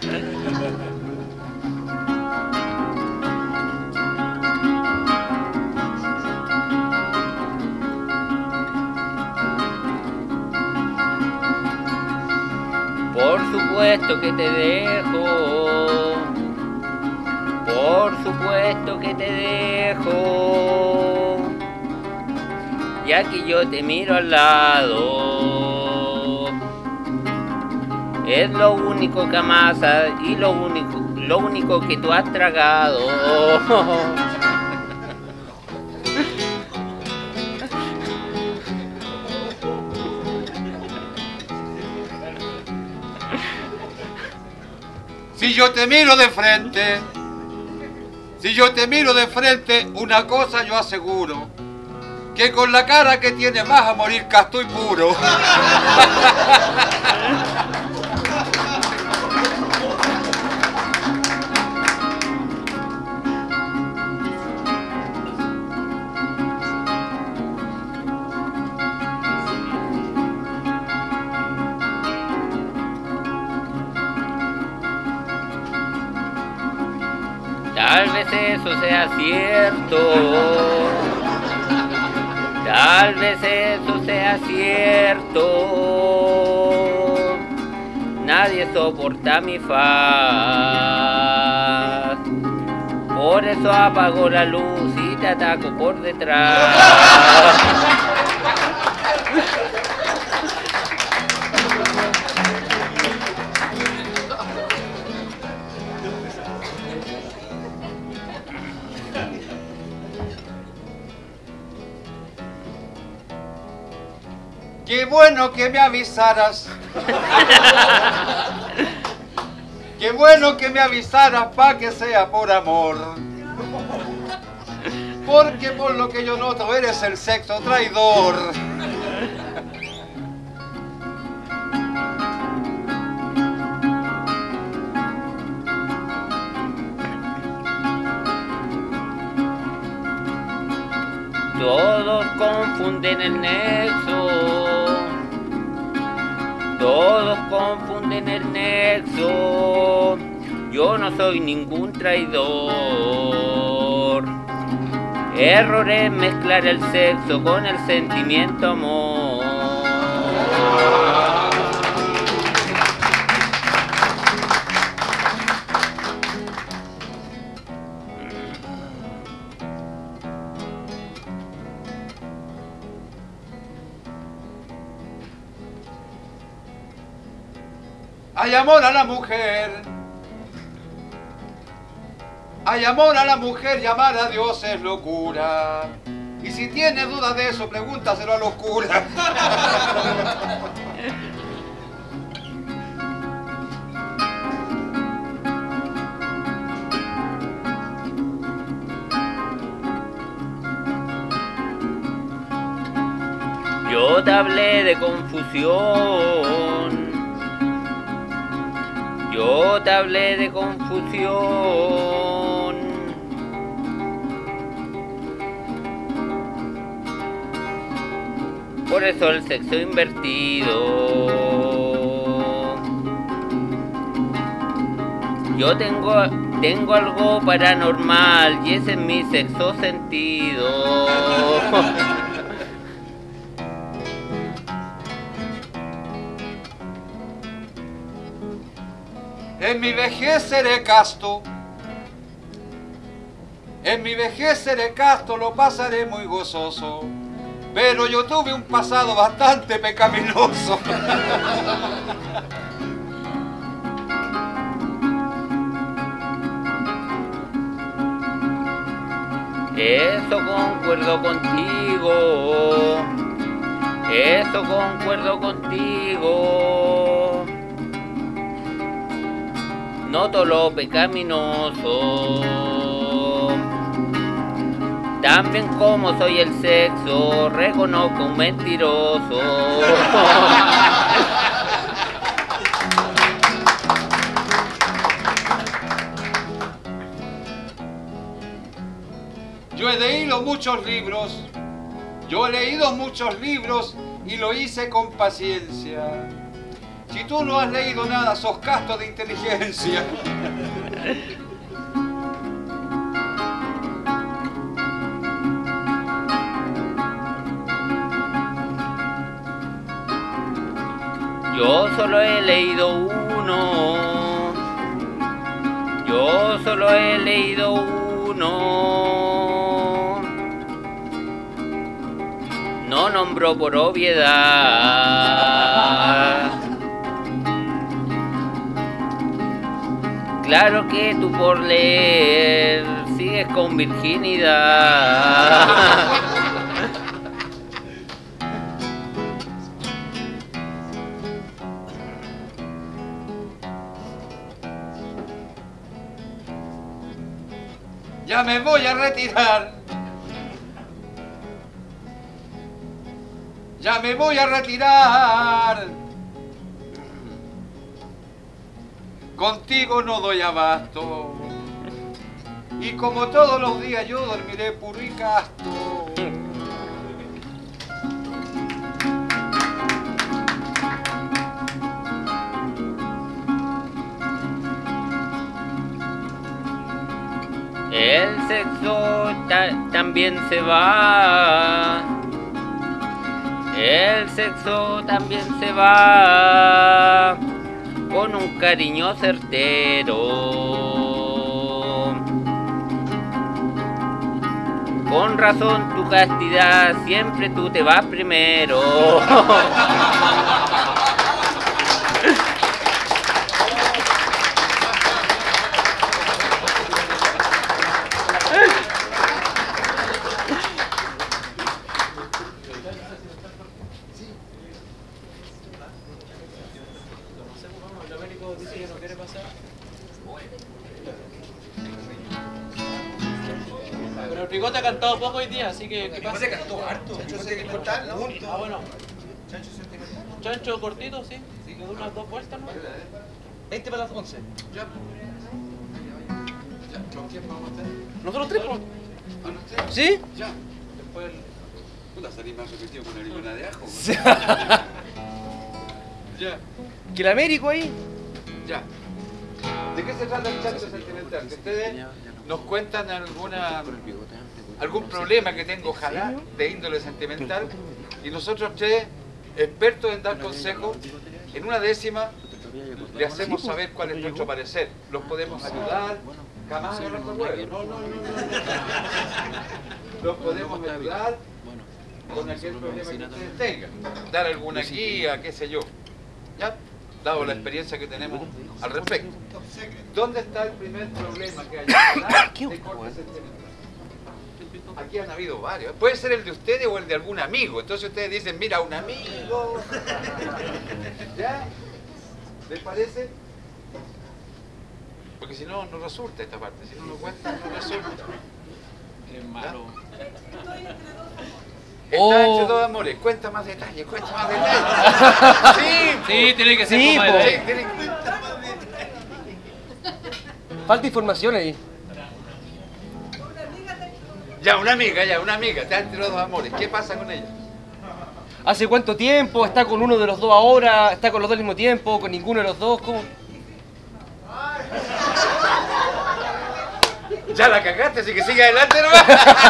Por supuesto que te dejo, por supuesto que te dejo, ya que yo te miro al lado. Es lo único que amasas y lo único, lo único que tú has tragado. Si yo te miro de frente, si yo te miro de frente, una cosa yo aseguro, que con la cara que tienes vas a morir casto y puro. Tal vez eso sea cierto, tal vez eso sea cierto. Nadie soporta mi faz, por eso apago la luz y te ataco por detrás. Qué bueno que me avisaras. Qué bueno que me avisaras pa' que sea por amor. Porque por lo que yo noto eres el sexo traidor. Todos confunden el nexo, todos confunden el nexo. Yo no soy ningún traidor. Error es mezclar el sexo con el sentimiento amor. Hay amor a la mujer, hay amor a la mujer, llamar a Dios es locura. Y si tienes dudas de eso, pregúntaselo a los curas. Yo te hablé de confusión, yo te hablé de confusión. Por eso el sexo invertido. Yo tengo, tengo algo paranormal y ese es mi sexo sentido. En mi vejez seré casto, en mi vejez seré casto, lo pasaré muy gozoso, pero yo tuve un pasado bastante pecaminoso. Eso concuerdo contigo, eso concuerdo contigo. Noto lo pecaminoso, también como soy el sexo, reconozco un mentiroso. he leído muchos libros, yo he leído muchos libros y lo hice con paciencia. Si tú no has leído nada, sos casto de inteligencia. Yo solo he leído uno, yo solo he leído uno, no nombró por obviedad. Claro que tú por leer sigues con virginidad. Ya me voy a retirar. Ya me voy a retirar. Contigo no doy abasto. Y como todos los días yo dormiré puro y casto. El sexo ta también se va. El sexo también se va con un cariño certero. Con razón tu castidad, siempre tú te vas primero. Pero el Frigote ha cantado poco hoy día, así que ¿qué pasa? Se cantó harto. Chancho sentimental, ¿no? Ah, bueno. Chancho sentimental. Chancho cortito, sí. Sí, que dura unas dos vueltas, ¿no? veinte para las once. Ya. Ya, ¿con quién vamos a estar? ¿Nosotros tres? po? ¿A los tres? ¿Sí? Ya. Después el... Puta, salí más repetido con la limona de ajo. Sí. Ya. ¿Que el Américo ahí? Ya. ¿De qué se trata el chancho sentimental? Que ustedes nos cuentan alguna, algún problema que tengo, ojalá, de índole sentimental, y nosotros tres, expertos en dar consejos, en una décima le hacemos saber cuál es nuestro parecer. Los podemos ayudar, jamás no nos acuerdo. No, no, no, no. Los podemos ayudar con aquel problema que ustedes tengan, dar alguna guía, qué sé yo. ¿Ya? Dado la experiencia que tenemos al respecto. ¿Dónde está el primer problema que hay de corte sentimental? Aquí han habido varios. Puede ser el de ustedes o el de algún amigo. Entonces ustedes dicen, mira, un amigo. ¿Ya? ¿Les parece? Porque si no, no resulta esta parte. Si no lo cuentan, no resulta. Qué malo. Está Oh. entre dos amores. Cuenta más detalles, cuenta más detalles. Sí, Sí, tiene que ser Sí, como po. de- sí, tiene que- Falta información ahí. Ya, una amiga, ya, una amiga. Está entre los dos amores. ¿Qué pasa con ella? ¿Hace cuánto tiempo? ¿Está con uno de los dos ahora? ¿Está con los dos al mismo tiempo? ¿Con ninguno de los dos? ¿Cómo? Ya la cagaste, así que sigue adelante nomás.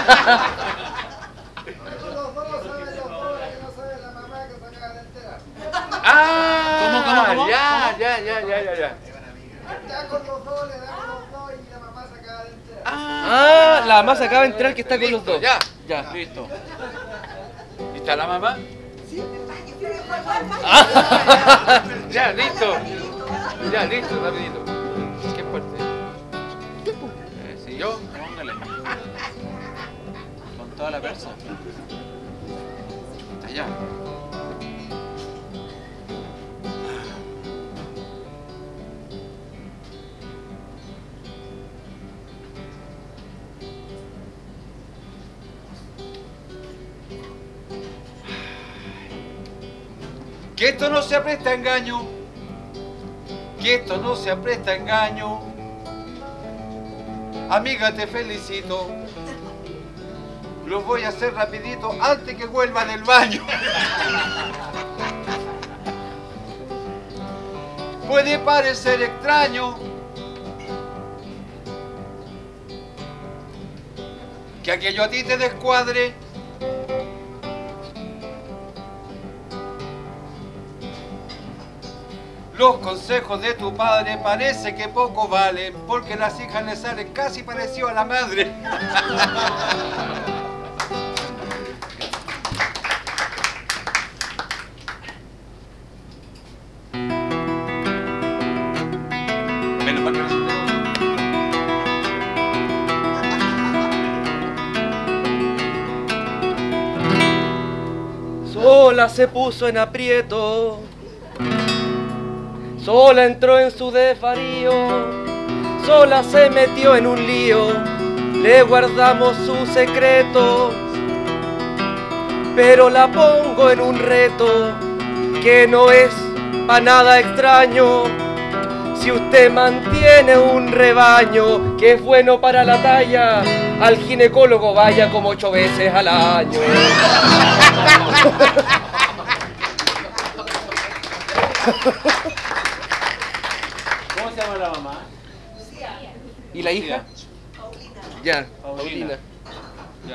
Ah, ¿Cómo, cómo, cómo? ya, ya, ya, ya, ya, ya. Ya con los dos, le damos los dos y la mamá se acaba de enterar. Ah, la mamá se acaba de enterar que está con los dos. Ya. Ya. Listo. ¿Y está la mamá? Ah. Ya, listo. Ya, listo, rapidito. ¿Qué parte? Eh, sí, ¿Yo? Póngale. Con toda la persa. Allá. Que esto no se apresta a engaño. Que esto no se apresta a engaño. Amiga, te felicito. Los voy a hacer rapidito antes que vuelvan del baño. Puede parecer extraño que aquello a ti te descuadre. Los consejos de tu padre parece que poco valen, porque las hijas le salen casi parecido a la madre. Menos mal que no se enteró. Sola se puso en aprieto, sola entró en su desvarío, sola se metió en un lío, le guardamos su secreto, pero la pongo en un reto que no es pa' nada extraño. Si usted mantiene un rebaño que es bueno para la talla, al ginecólogo vaya como ocho veces al año. ¿Cómo se llama la mamá? ¿Y la hija? Paulina. Ya, Paulina. Paulina. Ya.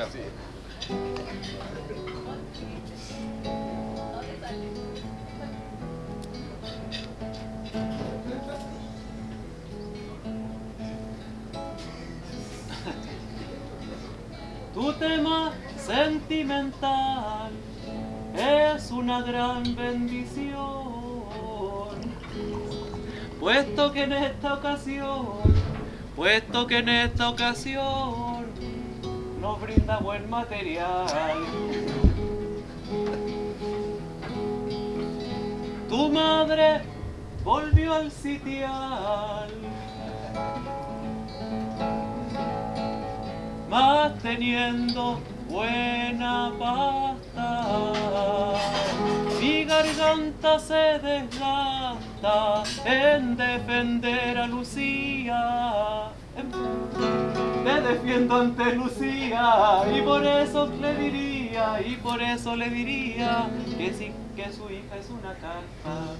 Tu tema sentimental es una gran bendición, puesto que en esta ocasión, puesto que en esta ocasión nos brinda buen material. Tu madre volvió al sitial, más teniendo buena pasta. Mi garganta se desgasta en defender a Lucía. Me defiendo ante Lucía y por eso le diría, y por eso le diría que sí, que su hija es una carta.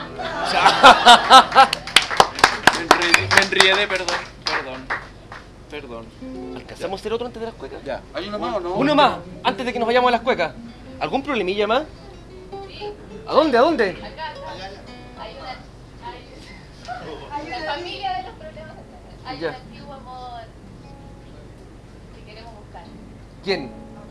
me, enredé, me enriede, perdón, perdón, perdón. ¿Alcanzamos a hacer otro antes de las cuecas? Ya. ¿Hay uno más o no? Uno más, antes de que nos vayamos a las cuecas. ¿Algún problemilla más? ¿A dónde? ¿A dónde? Acá, acá. Hay una. Hay, la familia de los problemas. Hay Ya. un antiguo amor que queremos buscar. ¿Quién?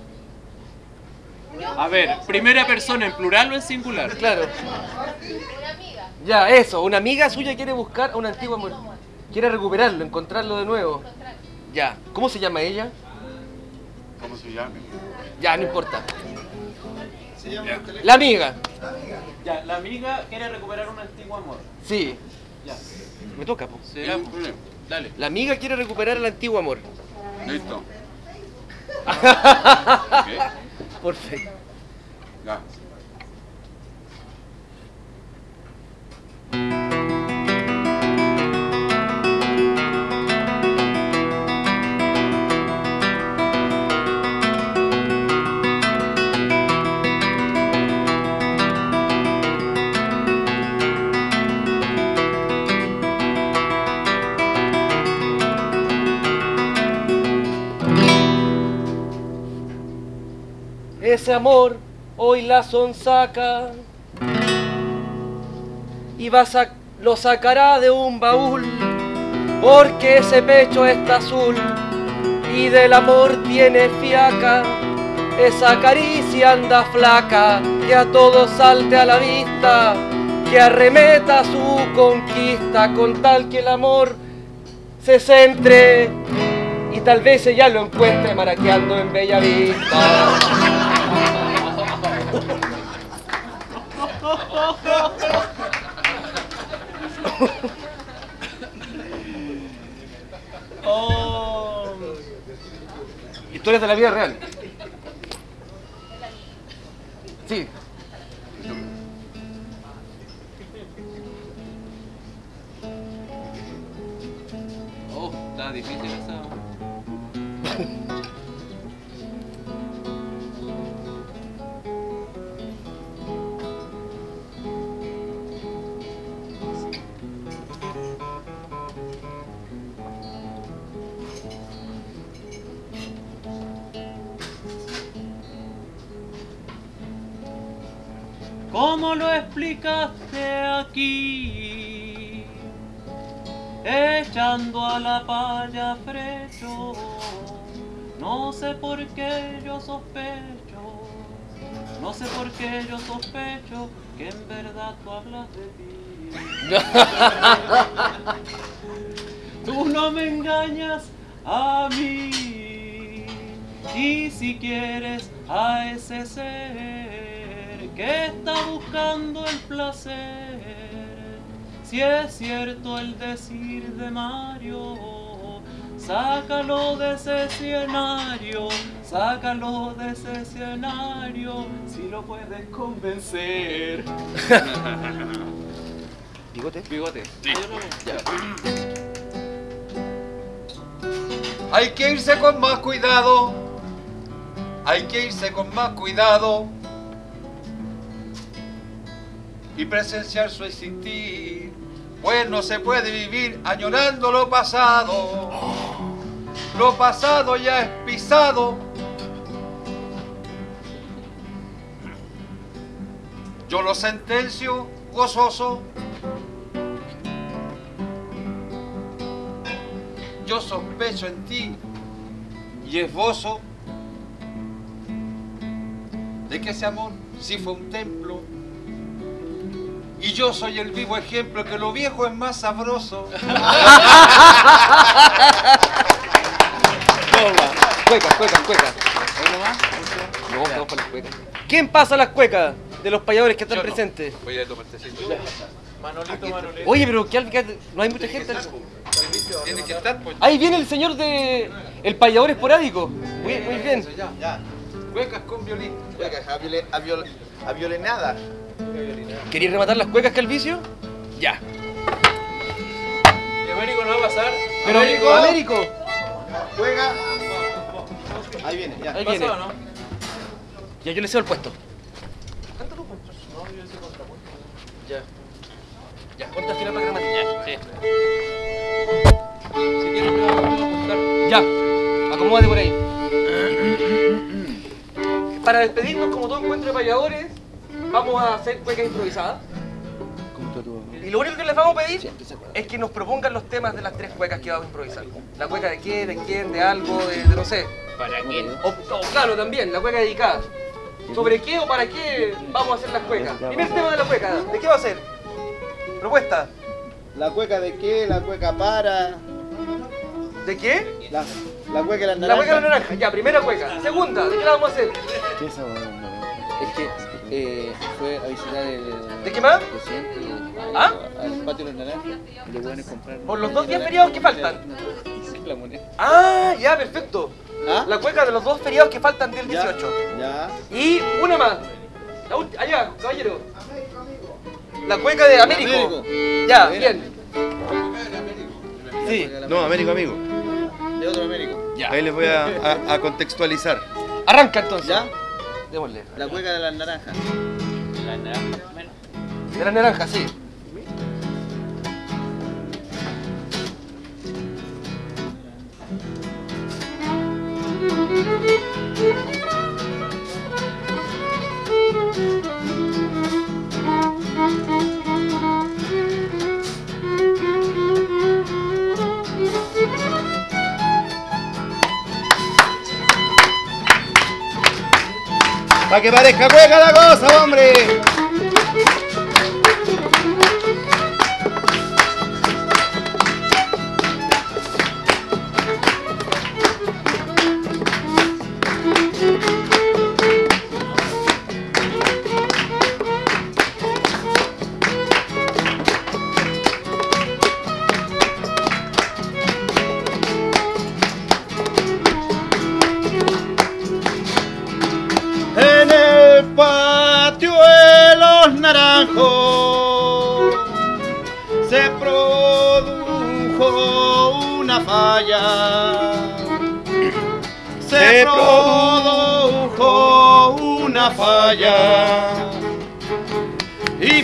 A ver, primera persona, ¿en plural o en singular? Claro. Una amiga. Ya, eso. Una amiga suya quiere buscar a un antiguo amor. Quiere recuperarlo, encontrarlo de nuevo. Encontrar. Ya. ¿Cómo se llama ella? ¿Cómo se llama? Ya, no importa. Se llama por teléfono. La amiga. Ya, la amiga quiere recuperar un antiguo amor. Sí. Ya. Me toca, po. ¿Será? Dale. La amiga quiere recuperar el antiguo amor. Listo. Perfecto. Ya. Ese amor hoy la sonsaca y va a sac- lo sacará de un baúl, porque ese pecho está azul y del amor tiene fiaca. Esa caricia anda flaca, que a todos salte a la vista, que arremeta su conquista con tal que el amor se centre y tal vez ella lo encuentre maraqueando en Bellavista. Oh. Historias de la vida real. Sí. Oh, está difícil esa. ¿Cómo lo explicaste aquí? Echando a la palla frecho, no sé por qué yo sospecho, no sé por qué yo sospecho que en verdad tú hablas de ti. Tú no me engañas a mí, y si quieres a ese ser que está buscando el placer, si es cierto el decir de Mario, sácalo de ese escenario, sácalo de ese escenario, si lo puedes convencer. ¿Bigote? Bigote. Sí. Hay que irse con más cuidado, hay que irse con más cuidado y presenciar su existir, pues no se puede vivir añorando lo pasado. Lo pasado ya es pisado. Yo lo sentencio gozoso. Yo sospecho en ti y esbozo de que ese amor sí fue un templo. Y yo soy el vivo ejemplo que lo viejo es más sabroso. Cuecas, cuecas, cuecas. ¿Ahí nomás? No, vamos con las cuecas. ¿Quién pasa las cuecas de los payadores que están Yo no. presentes? Voy a tomar tecito. Manolito, Manolito. Oye, pero que, que no hay mucha gente. Tiene que estar, pues. Ahí viene el señor de... el payador esporádico. Muy, muy bien. Ya, ya. Cuecas con violín. Cuecas, a, viole, a, viol, a violenada. ¿Queréis rematar las cuecas, Calvicio? Ya. ¿Y Américo no va a pasar? Pero Américo. Américo. Juega. Ahí viene, ya. Ahí viene. ¿Pasó o no? Ya, yo le cedo el puesto. Ya. Ya, ponte a final para gramática. Sí. Si quieres me voy a apuntar. Ya, acomódate por ahí. Para despedirnos, como todo encuentro de payadores, vamos a hacer cuecas improvisadas. Y lo único que les vamos a pedir es que nos propongan los temas de las tres cuecas que vamos a improvisar. La cueca de qué, de quién, de algo, de, de no sé. ¿Para quién? O, o claro, también, la cueca dedicada. ¿Sobre qué o para qué vamos a hacer las cuecas? Primer tema de la cueca, ¿de qué va a ser? Propuesta. La cueca de qué, la cueca para. ¿De qué? La, la cueca de las La naranjas. cueca de la naranja, ya, primera cueca. Segunda, ¿de qué la vamos a hacer? ¿Qué es esa hueá? Es que eh, fue a visitar el ¿De qué más? presidente ¿Ah? al patio de los naranjas y los buenos comprar. Por los dos días feriados que faltan. La moneda. Ah, ya, perfecto. ¿Ah? La cueca de los dos feriados que faltan del Ya, dieciocho. Ya. Y una más. La ulti- allá, caballero. La cueca de Américo. Américo. Ya, Buena. bien. Sí, no, Américo, amigo. De otro Américo. Ya. Ahí les voy a, a- a contextualizar. Arranca entonces. ¿Ya? Démosle. La cueca de las naranjas. La naranja, menos. De la naranja, sí. Para que parezca cueca la cosa, hombre. En el patio de los naranjos se produjo una falla. Se produjo una falla y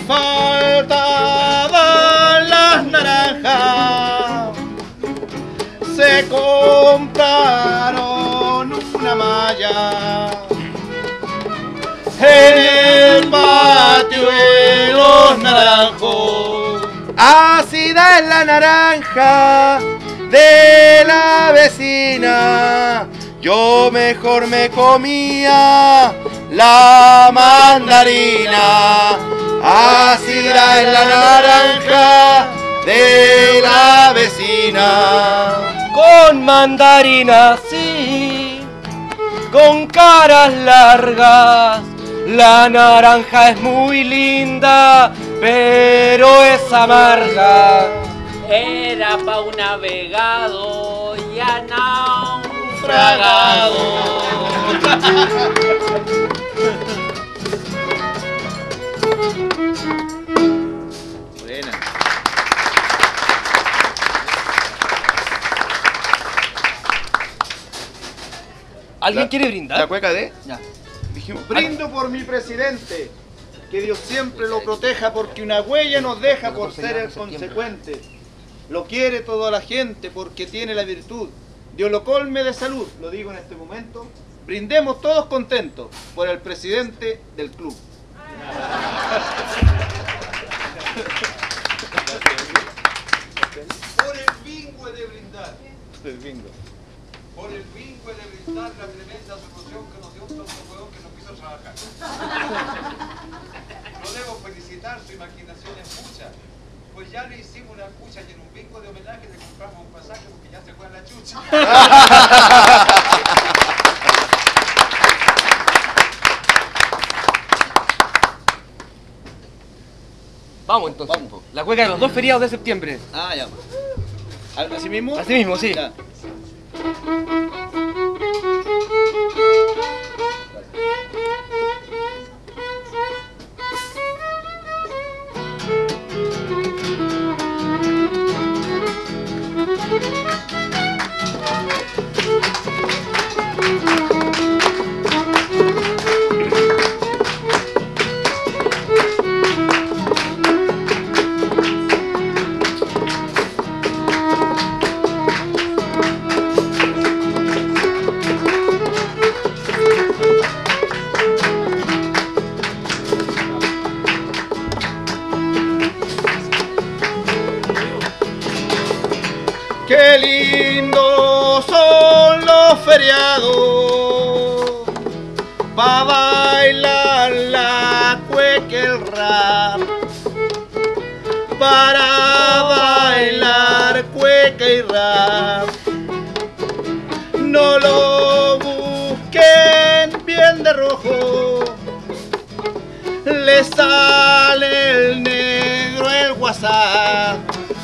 faltaban las naranjas. Se compraron una malla en el patio polluelos naranjos. Ácida es la naranja de la vecina, yo mejor me comía la mandarina. Ácida es la naranja de la vecina. Con mandarinas, sí, con caras largas. La naranja es muy linda, pero es amarga. Era pa' un navegado y a naufragado. Buena. ¿Alguien La- quiere brindar? ¿La cueca de? Ya. Dijimos. Brindo por mi presidente, que Dios siempre lo proteja porque una huella nos deja por ser el consecuente. Lo quiere toda la gente porque tiene la virtud. Dios lo colme de salud, lo digo en este momento. Brindemos todos contentos por el presidente del club. Por el bingo he de brindar. El bingo. Por el bingo he de brindar la tremenda solución que nos dio un tonto huevón que no quiso trabajar. Lo debo felicitar, su imaginación es mucha. Pues ya le hicimos una cucha y en un bingo de homenaje le compramos un pasaje porque ya se fue a la chucha. Vamos entonces. Vamos. La cueca de los dos feriados de septiembre. Ah, ya. ¿Así mismo? Así mismo, sí. Ya. ¡Qué lindos son los feriados! Pa' bailar la cueca, el rap. Para bailar cueca y rap. No lo busquen bien de rojo. Le sale el negro el WhatsApp.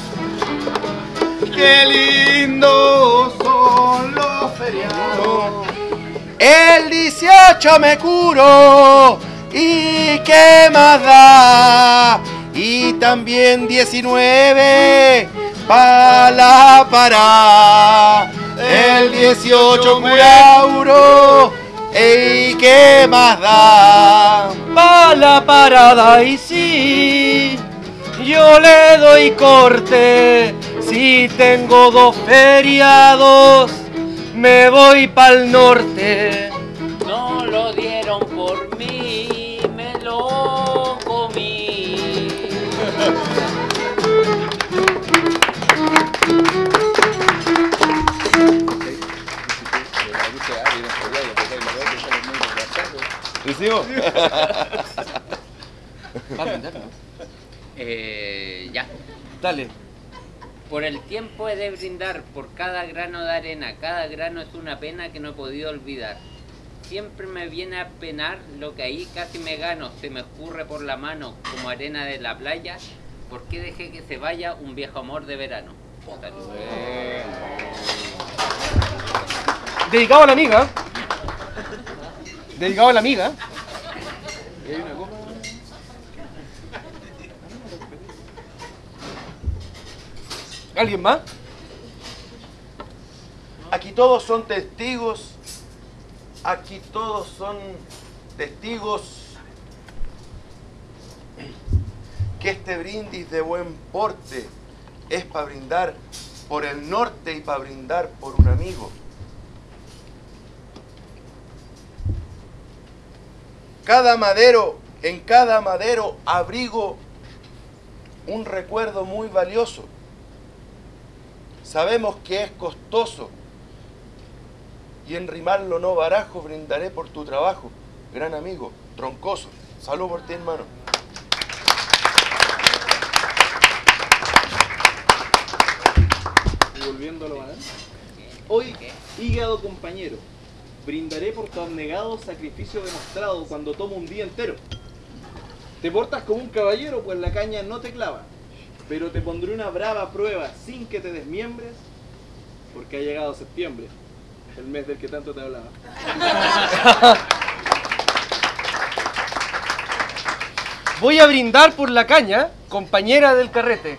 ¡Qué lindos son los feriados! El dieciocho me curo y qué más da. Y también diecinueve pa' la pará. El dieciocho curauro y qué más da. Pa' la parada y sí, yo le doy corte. Si tengo dos feriados, me voy pa'l norte. No lo dieron por mí, me lo comí. ¿Hicimos? Va a brindar, ¿no? Eh, ya. Dale. Por el tiempo he de brindar por cada grano de arena. Cada grano es una pena que no he podido olvidar. Siempre me viene a penar lo que ahí casi me gano. Se me escurre por la mano como arena de la playa. ¿Por qué dejé que se vaya un viejo amor de verano? Salud. Dedicado a la amiga. Dedicado a la amiga. ¿Y hay una copa? ¿Alguien más? Aquí todos son testigos. Aquí todos son testigos que este brindis de buen porte es para brindar por el norte y para brindar por un amigo. Cada madero En cada madero abrigo un recuerdo muy valioso. Sabemos que es costoso y en rimarlo no barajo, brindaré por tu trabajo, gran amigo, Troncoso. Salud por ti, hermano. Y volviendo a lo banal. Hoy, hígado compañero, brindaré por tu abnegado sacrificio demostrado cuando tomo un día entero. Te portas como un caballero, pues la caña no te clava, pero te pondré una brava prueba sin que te desmiembres, porque ha llegado septiembre, el mes del que tanto te hablaba. Voy a brindar por la caña, compañera del carrete,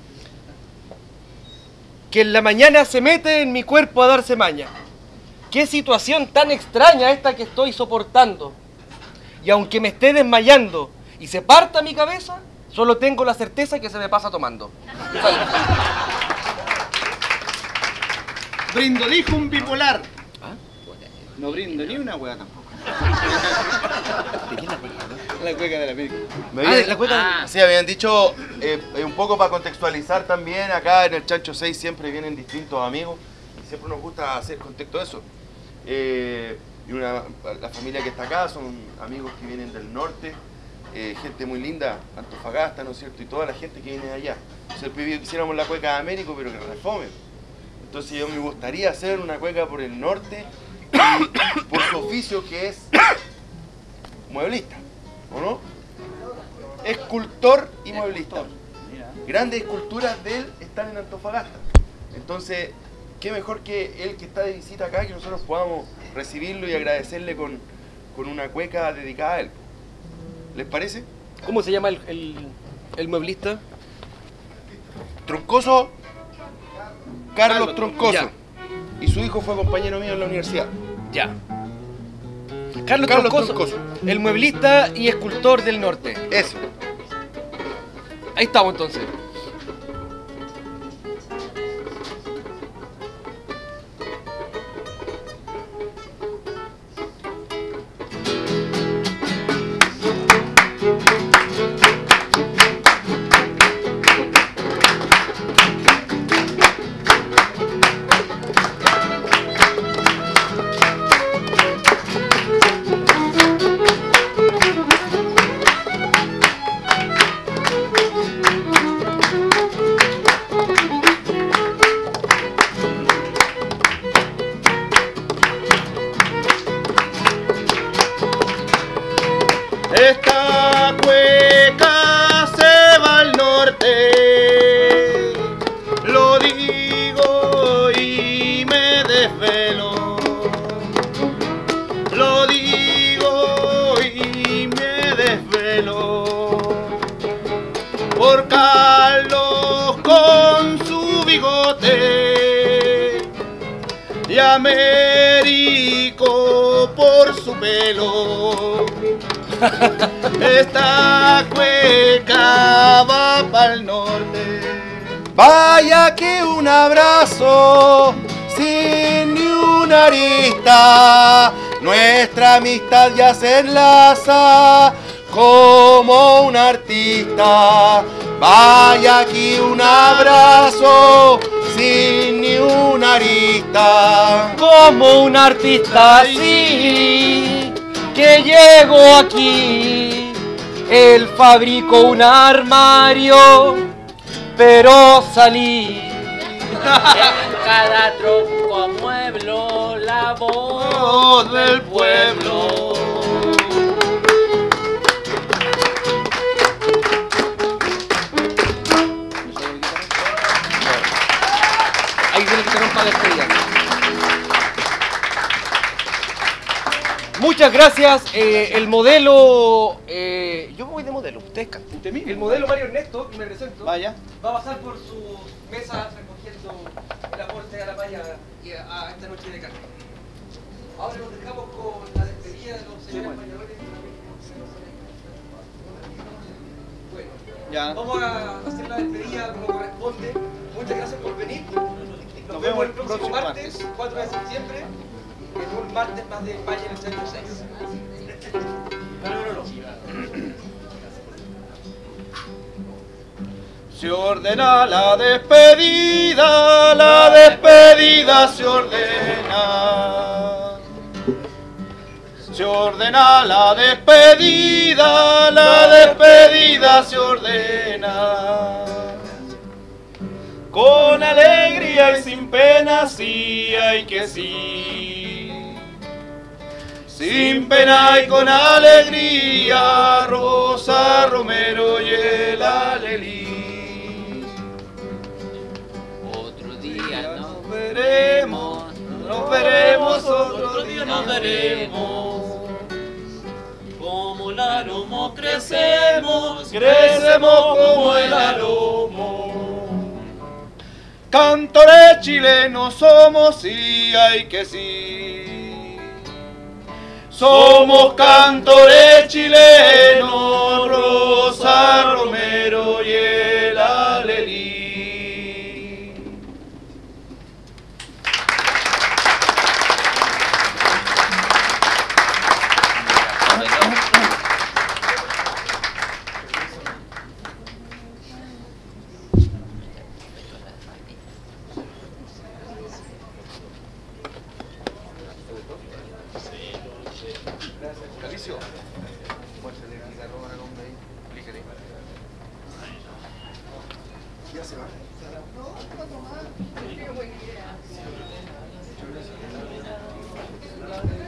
que en la mañana se mete en mi cuerpo a darse maña. Qué situación tan extraña esta que estoy soportando. Y aunque me esté desmayando y se parta mi cabeza, solo tengo la certeza que se me pasa tomando. Brindo, dijo un bipolar. No brindo ni una hueá tampoco. ¿De quién la cueca? La cueca de la América. Me habían, ah, la cueca ah. Sí, habían dicho, eh, un poco para contextualizar también, acá en el Chancho seis siempre vienen distintos amigos y siempre nos gusta hacer contexto de eso. Eh, y una, la familia que está acá son amigos que vienen del norte, eh, gente muy linda, Antofagasta, ¿no es cierto? Y toda la gente que viene de allá. Entonces quisiéramos la cueca de Américo, pero que refome. Entonces yo me gustaría hacer una cueca por el norte, y por su oficio que es mueblista, ¿o no? Escultor y mueblista. Grandes esculturas de él están en Antofagasta. Entonces, qué mejor que él que está de visita acá, que nosotros podamos recibirlo y agradecerle con, con una cueca dedicada a él. ¿Les parece? ¿Cómo se llama el, el, el mueblista? Troncoso, Carlos, Carlos Troncoso. Ya. Y su hijo fue compañero mío en la universidad. Ya. Carlos, Carlos Troncoso, Troncoso, el mueblista y escultor del norte. Eso. Ahí estamos entonces. Esta cueca se va al norte, lo digo y me desvelo, lo digo y me desvelo, por Carlos con su bigote y Américo por su pelo. Esta cueca va pa'l norte. Vaya que un abrazo sin ni una arista, nuestra amistad ya se enlaza como un artista. Vaya aquí un abrazo sin ni una arista, como un artista así que llegó aquí. Él fabricó un armario, pero salí. En cada tronco mueblo la voz del pueblo. Ahí viene el guitarrón para despedir. Muchas gracias. Eh, el modelo... Eh, yo voy de modelo, ustedes canten. El modelo Mario Ernesto, que me presento, Vaya. va a pasar por sus mesas recogiendo el aporte a la malla y a, a esta noche de carne. Ahora nos dejamos con la despedida de los señores mayores. Bueno, ya. Vamos a hacer la despedida como corresponde. Muchas gracias por venir. Nos, Nos vemos vemos el próximo martes, martes, cuatro de septiembre, en un martes más de Valle en el Centro seis. No, no, no. Se ordena la despedida, la despedida se ordena. Se ordena la despedida, la despedida se ordena. Con alegría y sin pena, sí hay que sí. Sin pena y con alegría, Rosa Romero y el Alelí. Otro día nos veremos, nos veremos, otro día nos veremos. Como el aromo crecemos, crecemos como el aromo. Cantores chilenos somos, sí hay que sí. Somos cantores chilenos, Rosa Romero y el Alelí. No,